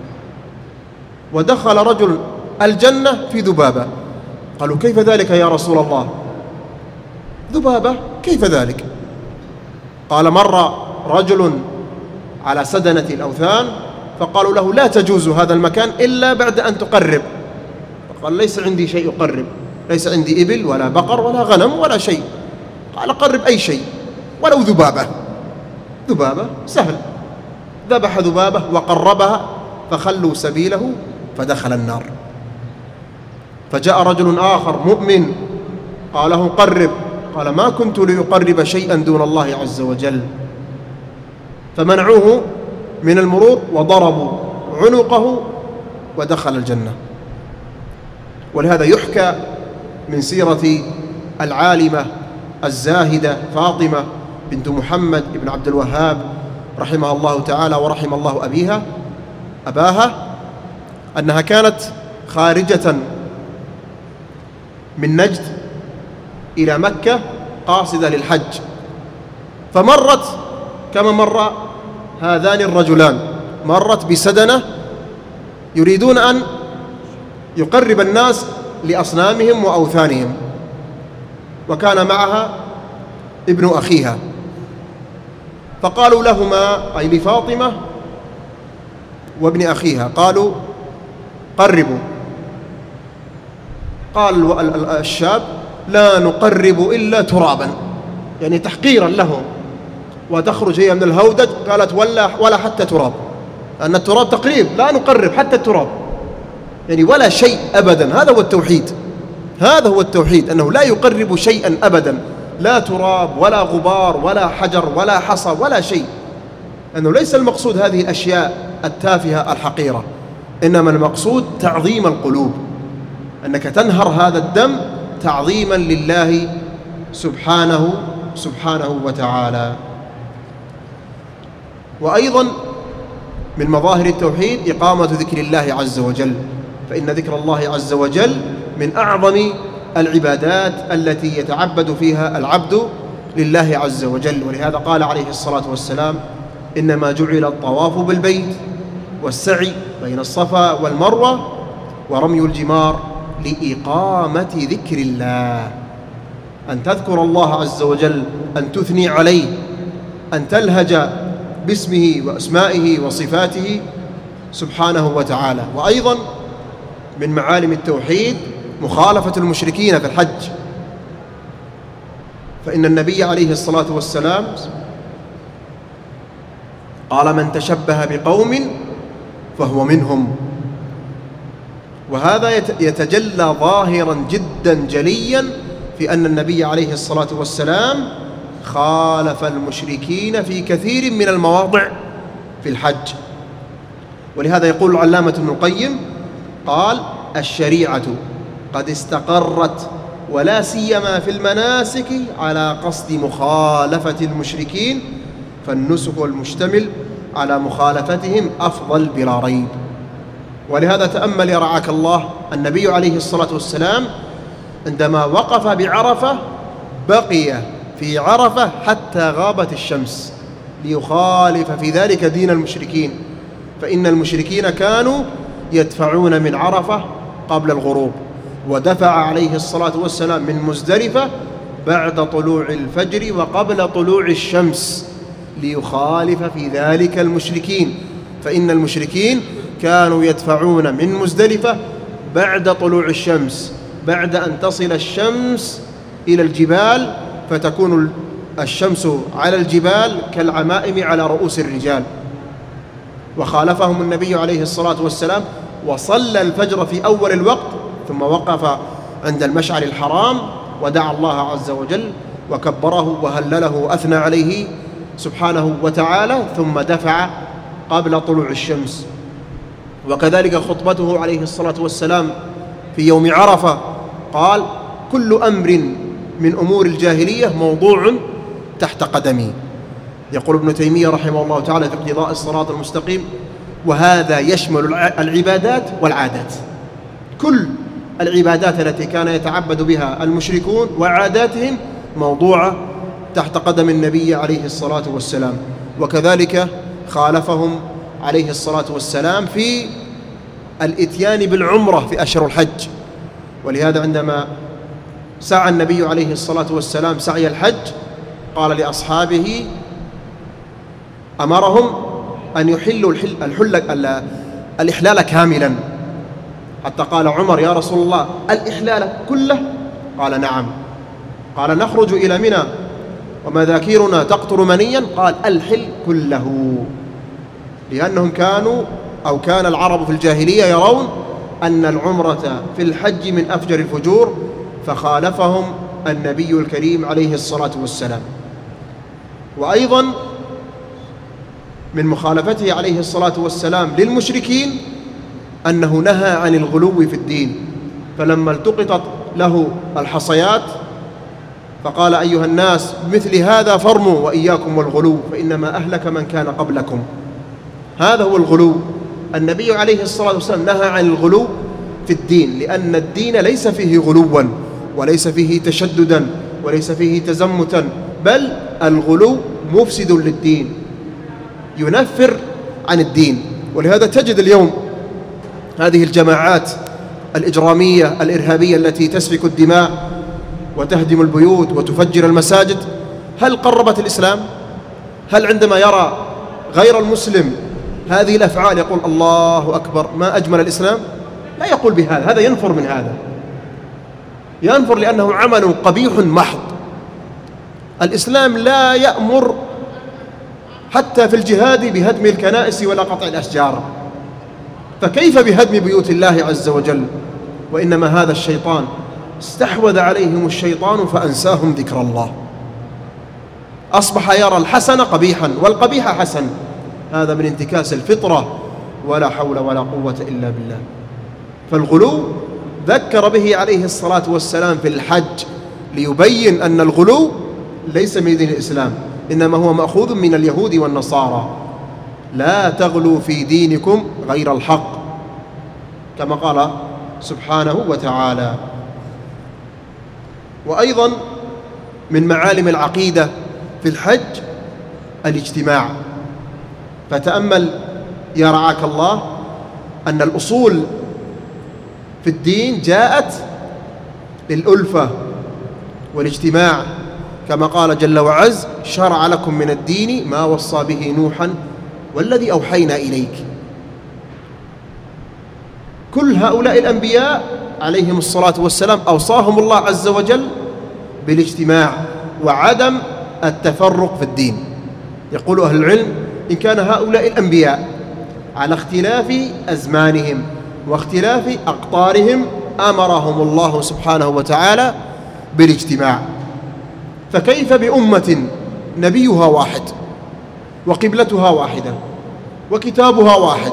ودخل رجل الجنة في ذبابة. قالوا كيف ذلك يا رسول الله؟ ذبابة كيف ذلك؟ قال مر رجل على سدنة الأوثان فقالوا له لا تجوز هذا المكان إلا بعد أن تقرب. فقال ليس عندي شيء أقرب، ليس عندي إبل ولا بقر ولا غنم ولا شيء. قال قرب أي شيء ولو ذبابة، ذبابة سهل. ذبح ذبابة وقربها فخلوا سبيله فدخل النار. فجاء رجل آخر مؤمن قال له قرب، قال ما كنت ليقرب شيئا دون الله عز وجل. فمنعوه من المرور وضربوا عنقه ودخل الجنة. ولهذا يحكى من سيرة العالمة الزاهدة فاطمة بنت محمد بن عبد الوهاب رحمها الله تعالى ورحم الله أبيها أباها أنها كانت خارجة من نجد إلى مكة قاصدة للحج، فمرت كما مر هذان الرجلان، مرت بسدنة يريدون أن يقرب الناس لأصنامهم وأوثانهم، وكان معها ابن أخيها. فقالوا لهما أي لفاطمة وابن أخيها، قالوا قربوا. قال الشاب لا نقرب إلا ترابا، يعني تحقيرا له، وتخرج هي من الهودج قالت ولا, ولا حتى تراب، أن التراب تقريب، لا نقرب حتى التراب، يعني ولا شيء أبدا. هذا هو التوحيد، هذا هو التوحيد، أنه لا يقرب شيئا أبدا، لا تراب ولا غبار ولا حجر ولا حصى ولا شيء. أنه ليس المقصود هذه الأشياء التافهة الحقيرة، إنما المقصود تعظيم القلوب، أنك تنهر هذا الدم تعظيما لله سبحانه سبحانه وتعالى. وأيضا من مظاهر التوحيد إقامة ذكر الله عز وجل، فإن ذكر الله عز وجل من أعظم العبادات التي يتعبد فيها العبد لله عز وجل. ولهذا قال عليه الصلاة والسلام إنما جعل الطواف بالبيت والسعي بين الصفا والمروة ورمي الجمار لإقامة ذكر الله، أن تذكر الله عز وجل، أن تثني عليه، أن تلهج باسمه وأسمائه وصفاته سبحانه وتعالى. وأيضا من معالم التوحيد مخالفة المشركين في الحج، فإن النبي عليه الصلاة والسلام قال من تشبه بقوم فهو منهم. وهذا يتجلى ظاهرا جدا جليا في أن النبي عليه الصلاة والسلام خالف المشركين في كثير من المواضع في الحج. ولهذا يقول العلامة ابن القيم قال الشريعة قد استقرت ولا سيما في المناسك على قصد مخالفة المشركين، فالنسك المشتمل على مخالفتهم أفضل بلا ريب. ولهذا تأمل يرعاك الله النبي عليه الصلاة والسلام عندما وقف بعرفة بقي في عرفة حتى غابت الشمس ليخالف في ذلك دين المشركين، فإن المشركين كانوا يدفعون من عرفة قبل الغروب، ودفع عليه الصلاة والسلام من مزدلفة بعد طلوع الفجر وقبل طلوع الشمس ليخالف في ذلك المشركين، فإن المشركين كانوا يدفعون من مزدلفة بعد طلوع الشمس، بعد أن تصل الشمس إلى الجبال فتكون الشمس على الجبال كالعمائم على رؤوس الرجال. وخالفهم النبي عليه الصلاة والسلام وصلى الفجر في أول الوقت، ثم وقف عند المشعر الحرام ودعا الله عز وجل وكبره وهلله وأثنى عليه سبحانه وتعالى، ثم دفع قبل طلوع الشمس. وكذلك خطبته عليه الصلاة والسلام في يوم عرفة قال كل أمر من أمور الجاهلية موضوع تحت قدمي. يقول ابن تيمية رحمه الله تعالى في اقتضاء الصراط المستقيم وهذا يشمل العبادات والعادات، كل العبادات التي كان يتعبد بها المشركون وعاداتهم موضوعة تحت قدم النبي عليه الصلاة والسلام. وكذلك خالفهم عليه الصلاة والسلام في الإتيان بالعمرة في أشهر الحج. ولهذا عندما سعى النبي عليه الصلاة والسلام سعي الحج قال لأصحابه أمرهم أن يحلوا الحل الحل الإحلال كاملا، حتى قال عمر: يا رسول الله الإحلال كله؟ قال: نعم. قال: نخرج إلى منى ومذاكيرنا تقطر منيا؟ قال: الحل كله. لأنهم كانوا أو كان العرب في الجاهلية يرون أن العمرة في الحج من أفجر الفجور، فخالفهم النبي الكريم عليه الصلاة والسلام. وأيضا من مخالفته عليه الصلاة والسلام للمشركين أنه نهى عن الغلو في الدين، فلما التقطت له الحصيات فقال: أيها الناس مثل هذا فرموا وإياكم والغلو فإنما أهلك من كان قبلكم. هذا هو الغلو. النبي عليه الصلاة والسلام نهى عن الغلو في الدين، لأن الدين ليس فيه غلوا وليس فيه تشددا وليس فيه تزمتا، بل الغلو مفسد للدين، ينفر عن الدين. ولهذا تجد اليوم هذه الجماعات الإجرامية الإرهابية التي تسفك الدماء وتهدم البيوت وتفجر المساجد، هل قربت الإسلام؟ هل عندما يرى غير المسلم هذه الأفعال يقول: الله أكبر ما أجمل الإسلام؟ لا يقول بهذا، هذا ينفر من هذا، ينفر لأنه عمل قبيح محض. الإسلام لا يأمر حتى في الجهاد بهدم الكنائس ولا قطع الأشجار، فكيف بهدم بيوت الله عز وجل؟ وإنما هذا الشيطان استحوذ عليهم الشيطان فأنساهم ذكر الله، أصبح يرى الحسن قبيحا والقبيح حسن. هذا من انتكاس الفطرة، ولا حول ولا قوة إلا بالله. فالغلو ذكر به عليه الصلاة والسلام في الحج ليبين أن الغلو ليس من دين الإسلام، إنما هو مأخوذ من اليهود والنصارى. لا تغلوا في دينكم غير الحق، كما قال سبحانه وتعالى. وأيضا من معالم العقيدة في الحج الاجتماع. فتأمل يا رعاك الله أن الأصول في الدين جاءت للألفة والاجتماع، كما قال جل وعز: شرع لكم من الدين ما وصى به نوحا والذي أوحينا إليك. كل هؤلاء الأنبياء عليهم الصلاة والسلام أوصاهم الله عز وجل بالاجتماع وعدم التفرق في الدين. يقول أهل العلم: إن كان هؤلاء الأنبياء على اختلاف أزمانهم واختلاف أقطارهم أمرهم الله سبحانه وتعالى بالاجتماع، فكيف بأمة نبيها واحد وقبلتها واحدة وكتابها واحد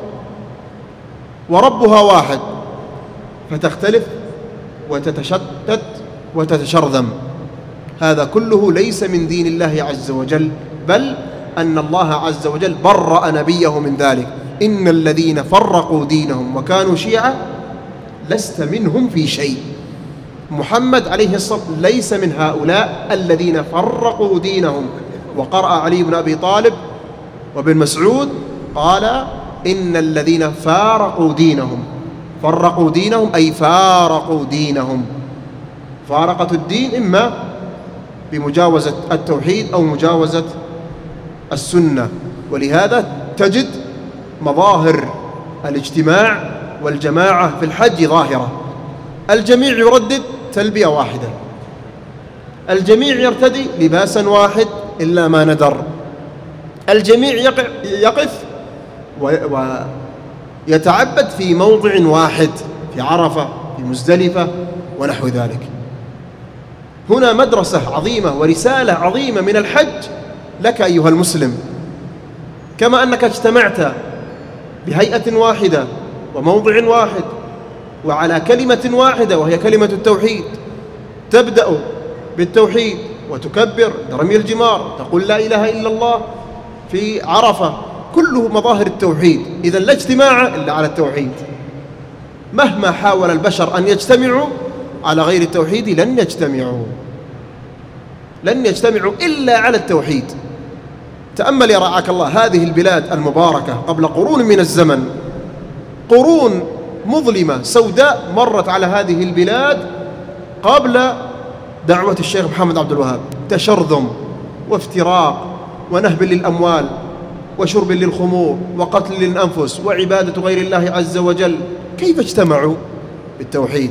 وربها واحد، فتختلف وتتشتت وتتشرذم؟ هذا كله ليس من دين الله عز وجل، بل أن الله عز وجل برأ نبيه من ذلك: إن الذين فرقوا دينهم وكانوا شيعا لست منهم في شيء. محمد عليه الصلاة والسلام ليس من هؤلاء الذين فرقوا دينهم. وقرأ علي بن أبي طالب وابن مسعود قال: إن الذين فارقوا دينهم، فرقوا دينهم أي فارقوا دينهم. فارقة الدين إما بمجاوزة التوحيد أو مجاوزة السنة. ولهذا تجد مظاهر الاجتماع والجماعة في الحج ظاهرة. الجميع يردد تلبية واحدة، الجميع يرتدي لباسا واحد إلا ما ندر، الجميع يقف ويتعبد في موضع واحد في عرفة في مزدلفة ونحو ذلك. هنا مدرسة عظيمة ورسالة عظيمة من الحج لك أيها المسلم. كما أنك اجتمعت بهيئة واحدة وموضع واحد وعلى كلمة واحدة وهي كلمة التوحيد، تبدأ بالتوحيد وتكبر رمي الجمار، تقول لا إله إلا الله في عرفة، كله مظاهر التوحيد. إذن لا اجتماع إلا على التوحيد. مهما حاول البشر أن يجتمعوا على غير التوحيد لن يجتمعوا لن يجتمعوا إلا على التوحيد. تأمل يا رعاك الله هذه البلاد المباركة قبل قرون من الزمن، قرون مظلمة سوداء مرت على هذه البلاد قبل دعوة الشيخ محمد عبد الوهاب، تشرذم وافتراق ونهب للأموال وشرب للخمور وقتل للأنفس وعبادة غير الله عز وجل، كيف اجتمعوا بالتوحيد؟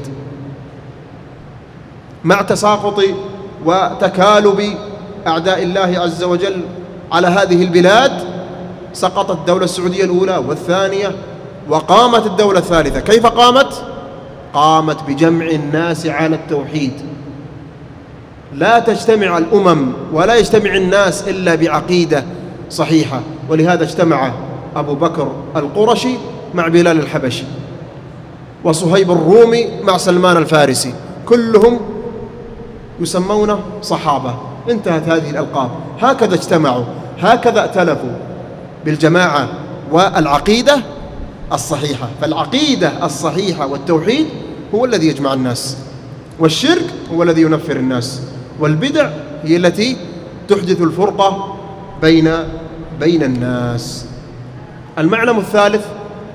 مع تساقط وتكالب أعداء الله عز وجل على هذه البلاد سقطت الدولة السعودية الأولى والثانية وقامت الدولة الثالثة. كيف قامت؟ قامت بجمع الناس على التوحيد. لا تجتمع الأمم ولا يجتمع الناس إلا بعقيدة صحيحة، ولهذا اجتمع أبو بكر القرشي مع بلال الحبشي، وصهيب الرومي مع سلمان الفارسي، كلهم يسمون صحابة، انتهت هذه الألقاب. هكذا اجتمعوا، هكذا ائتلفوا بالجماعة والعقيدة الصحيحة. فالعقيدة الصحيحة والتوحيد هو الذي يجمع الناس، والشرك هو الذي ينفر الناس، والبدع هي التي تحدث الفرقة بين بين الناس. المعلم الثالث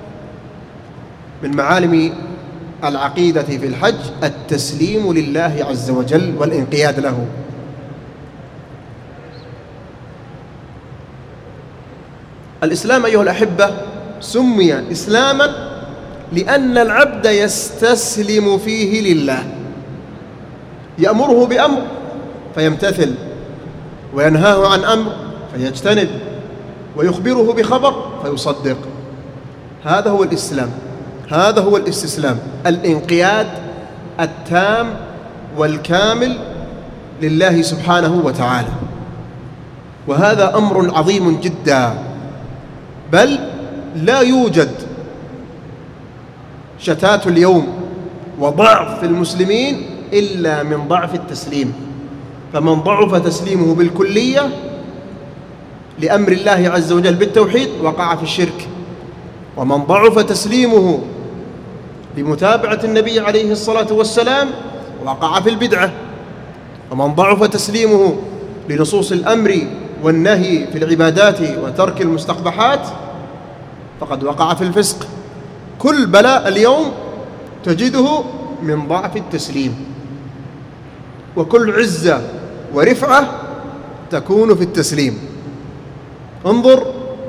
من معالم العقيدة في الحج التسليم لله عز وجل والانقياد له. الإسلام أيها الأحبة سمي إسلاما لأن العبد يستسلم فيه لله، يأمره بأمر فيمتثل، وينهاه عن أمر فيجتنب، ويخبره بخبر فيصدق. هذا هو الإسلام، هذا هو الاستسلام، الانقياد التام والكامل لله سبحانه وتعالى. وهذا أمر عظيم جدا، بل لا يوجد شتات اليوم وضعف في المسلمين إلا من ضعف التسليم. فمن ضعف تسليمه بالكلية لأمر الله عز وجل بالتوحيد وقع في الشرك، ومن ضعف تسليمه لمتابعة النبي عليه الصلاة والسلام وقع في البدعة، ومن ضعف تسليمه لنصوص الأمر والنهي في العبادات وترك المستقبحات فقد وقع في الفسق. كل بلاء اليوم تجده من ضعف التسليم، وكل عزة ورفعة تكون في التسليم. انظر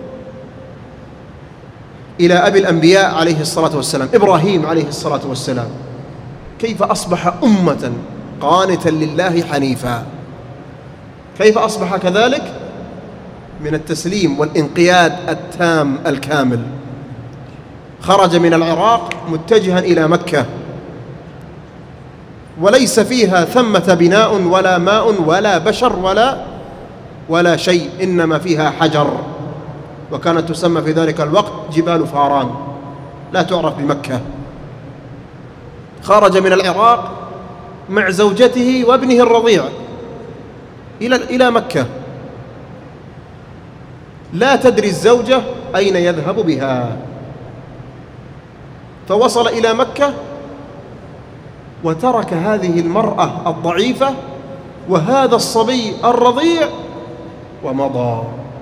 إلى أبي الأنبياء عليه الصلاة والسلام إبراهيم عليه الصلاة والسلام، كيف أصبح أمة قانتا لله حنيفا. كيف أصبح كذلك؟ من التسليم والانقياد التام الكامل. خرج من العراق متجها إلى مكة، وليس فيها ثمة بناء ولا ماء ولا بشر ولا ولا شيء، إنما فيها حجر، وكانت تسمى في ذلك الوقت جبال فاران، لا تعرف بمكة. خرج من العراق مع زوجته وابنه الرضيع إلى إلى مكة، لا تدري الزوجة أين يذهب بها، فوصل إلى مكة وترك هذه المرأة الضعيفة وهذا الصبي الرضيع ومضى.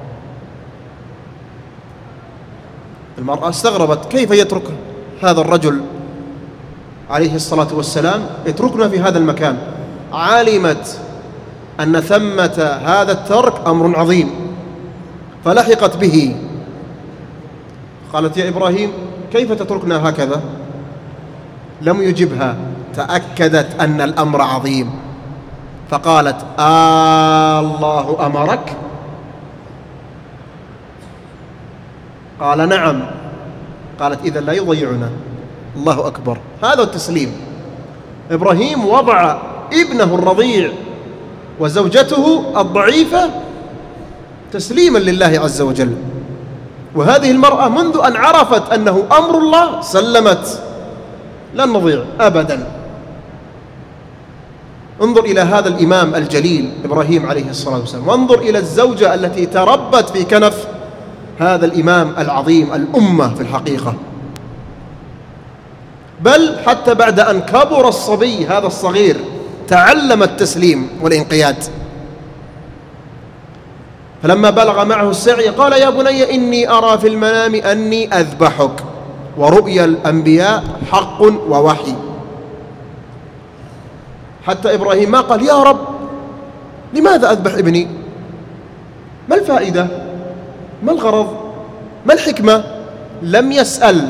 المرأة استغربت، كيف يترك هذا الرجل عليه الصلاة والسلام يتركنا في هذا المكان؟ علمت أن ثمة هذا الترك أمر عظيم، فلحقت به. قالت: يا إبراهيم كيف تتركنا هكذا؟ لم يجبها، تأكدت أن الأمر عظيم، فقالت: آه الله أمرك؟ قال: نعم. قالت: إذن لا يضيعنا. الله أكبر، هذا التسليم. إبراهيم وضع ابنه الرضيع وزوجته الضعيفة تسليما لله عز وجل، وهذه المرأة منذ أن عرفت أنه أمر الله سلمت، لن نضيع أبدا. انظر إلى هذا الإمام الجليل إبراهيم عليه الصلاة والسلام، وانظر إلى الزوجة التي تربت في كنف هذا الإمام العظيم، الأمة في الحقيقة. بل حتى بعد أن كبر الصبي هذا الصغير تعلم التسليم والانقياد. فلما بلغ معه السعي قال: يا بني إني أرى في المنام أني أذبحك، ورؤيا الأنبياء حق ووحي. حتى إبراهيم ما قال: يا رب لماذا أذبح ابني؟ ما الفائدة؟ ما الغرض؟ ما الحكمة؟ لم يسأل،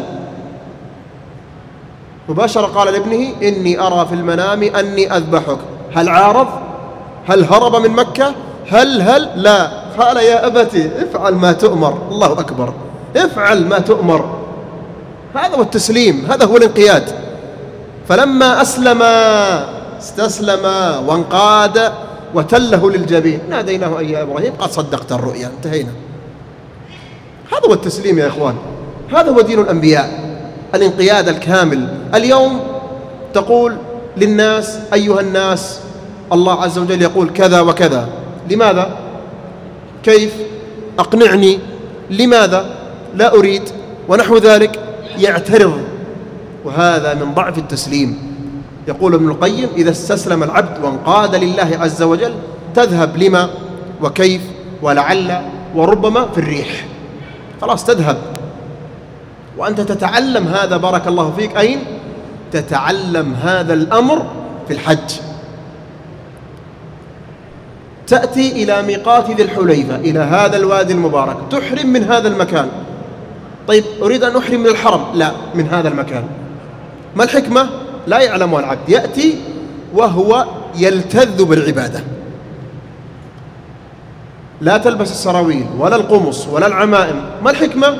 مباشرة قال لابنه إني أرى في المنام أني أذبحك. هل عارض؟ هل هرب من مكة؟ هل هل لا، قال يا أبتي افعل ما تؤمر. الله أكبر، افعل ما تؤمر. هذا هو التسليم، هذا هو الانقياد. فلما أسلم استسلم وانقاد وتله للجبين ناديناه أي يا إبراهيم قد صدقت الرؤيا. انتهينا. هذا هو التسليم يا إخوان، هذا هو دين الأنبياء، الانقياد الكامل. اليوم تقول للناس أيها الناس الله عز وجل يقول كذا وكذا، لماذا؟ كيف؟ أقنعني، لماذا؟ لا أريد، ونحو ذلك، يعترض، وهذا من ضعف التسليم. يقول ابن القيم إذا استسلم العبد وانقاد لله عز وجل تذهب لما وكيف ولعل وربما في الريح، خلاص تذهب. وأنت تتعلم هذا بارك الله فيك أين؟ تتعلم هذا الأمر في الحج. تأتي إلى ميقات ذي الحليفة، إلى هذا الوادي المبارك، تحرم من هذا المكان. طيب أريد أن أحرم من الحرم، لا، من هذا المكان. ما الحكمة؟ لا يعلمها العبد، يأتي وهو يلتذ بالعبادة. لا تلبس السراويل ولا القمص ولا العمائم. ما الحكمة؟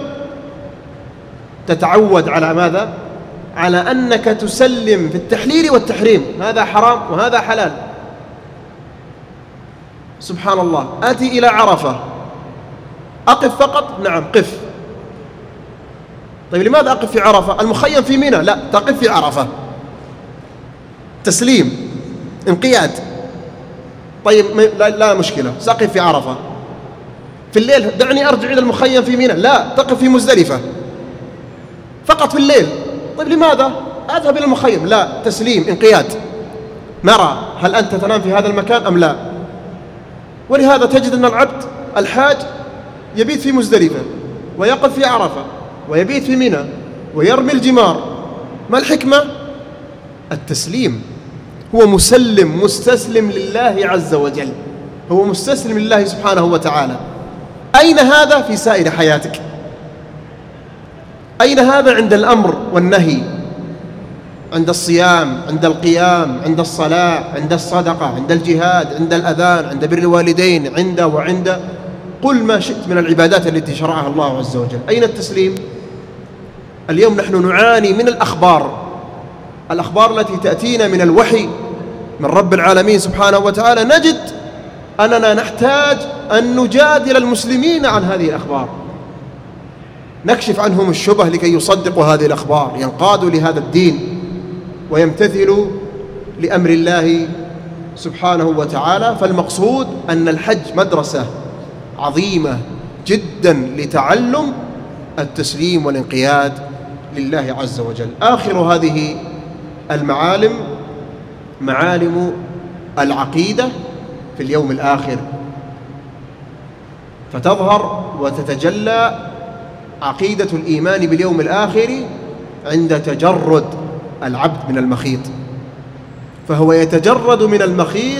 تتعود على ماذا؟ على أنك تسلم في التحليل والتحريم، هذا حرام وهذا حلال. سبحان الله، آتي إلى عرفة أقف فقط؟ نعم قف. طيب لماذا أقف في عرفة؟ المخيم في منى، لا، تقف في عرفة. تسليم، انقياد. طيب لا, لا مشكلة، سأقف في عرفة. في الليل دعني أرجع إلى المخيم في منى، لا، تقف في مزدلفة فقط في الليل. طيب لماذا؟ أذهب إلى المخيم، لا، تسليم، انقياد. نرى هل أنت تنام في هذا المكان أم لا. ولهذا تجد أن العبد الحاج يبيت في مزدلفة ويقف في عرفة ويبيت في منى ويرمي الجمار. ما الحكمة؟ التسليم. هو مسلم مستسلم لله عز وجل، هو مستسلم لله سبحانه وتعالى. أين هذا في سائر حياتك؟ أين هذا عند الأمر والنهي، عند الصيام، عند القيام، عند الصلاة، عند الصدقة، عند الجهاد، عند الأذان، عند بر الوالدين، عند وعند قل ما شئت من العبادات التي شرعها الله عز وجل. أين التسليم؟ اليوم نحن نعاني من الأخبار الأخبار التي تأتينا من الوحي من رب العالمين سبحانه وتعالى، نجد أننا نحتاج أن نجادل المسلمين عن هذه الأخبار، نكشف عنهم الشبه لكي يصدقوا هذه الأخبار، ينقادوا لهذا الدين ويمتثلوا لأمر الله سبحانه وتعالى. فالمقصود أن الحج مدرسة عظيمة جدا لتعلم التسليم والانقياد لله عز وجل. آخر هذه المعالم معالم العقيدة في اليوم الآخر، فتظهر وتتجلى عقيدة الإيمان باليوم الآخر عند تجرد العبد من المخيط. فهو يتجرد من المخيط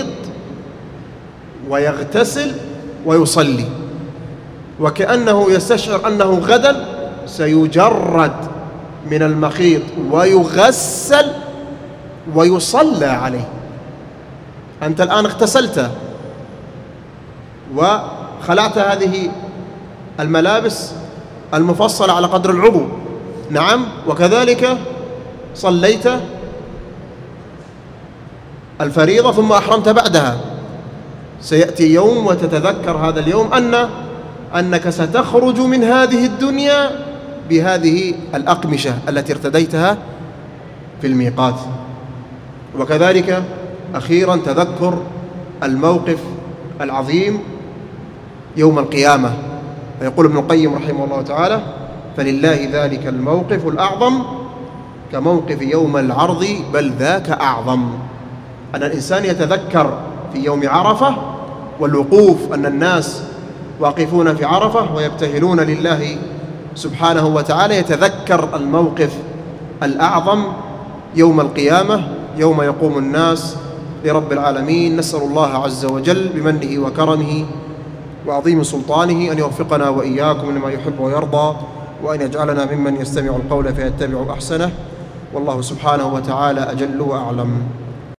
ويغتسل ويصلي، وكأنه يستشعر أنه غدا سيجرد من المخيط ويغسل ويصلى عليه. أنت الآن اغتسلت وخلعت هذه الملابس المفصلة على قدر العضو، نعم، وكذلك صليت الفريضة ثم أحرمت بعدها. سيأتي يوم وتتذكر هذا اليوم أن أنك ستخرج من هذه الدنيا بهذه الأقمشة التي ارتديتها في الميقات. وكذلك أخيرا تذكر الموقف العظيم يوم القيامة. فيقول ابن القيم رحمه الله تعالى: فلله ذلك الموقف الأعظم كموقف يوم العرض بل ذاك أعظم. أن الإنسان يتذكر في يوم عرفة والوقوف، أن الناس واقفون في عرفة ويبتهلون لله سبحانه وتعالى، يتذكر الموقف الأعظم يوم القيامة، يوم يقوم الناس لرب العالمين. نسأل الله عز وجل بمنه وكرمه وعظيم سلطانه أن يوفقنا وإياكم لما يحب ويرضى، وأن يجعلنا ممن يستمع القول فيتبع أحسنه، والله سبحانه وتعالى أجل وأعلم.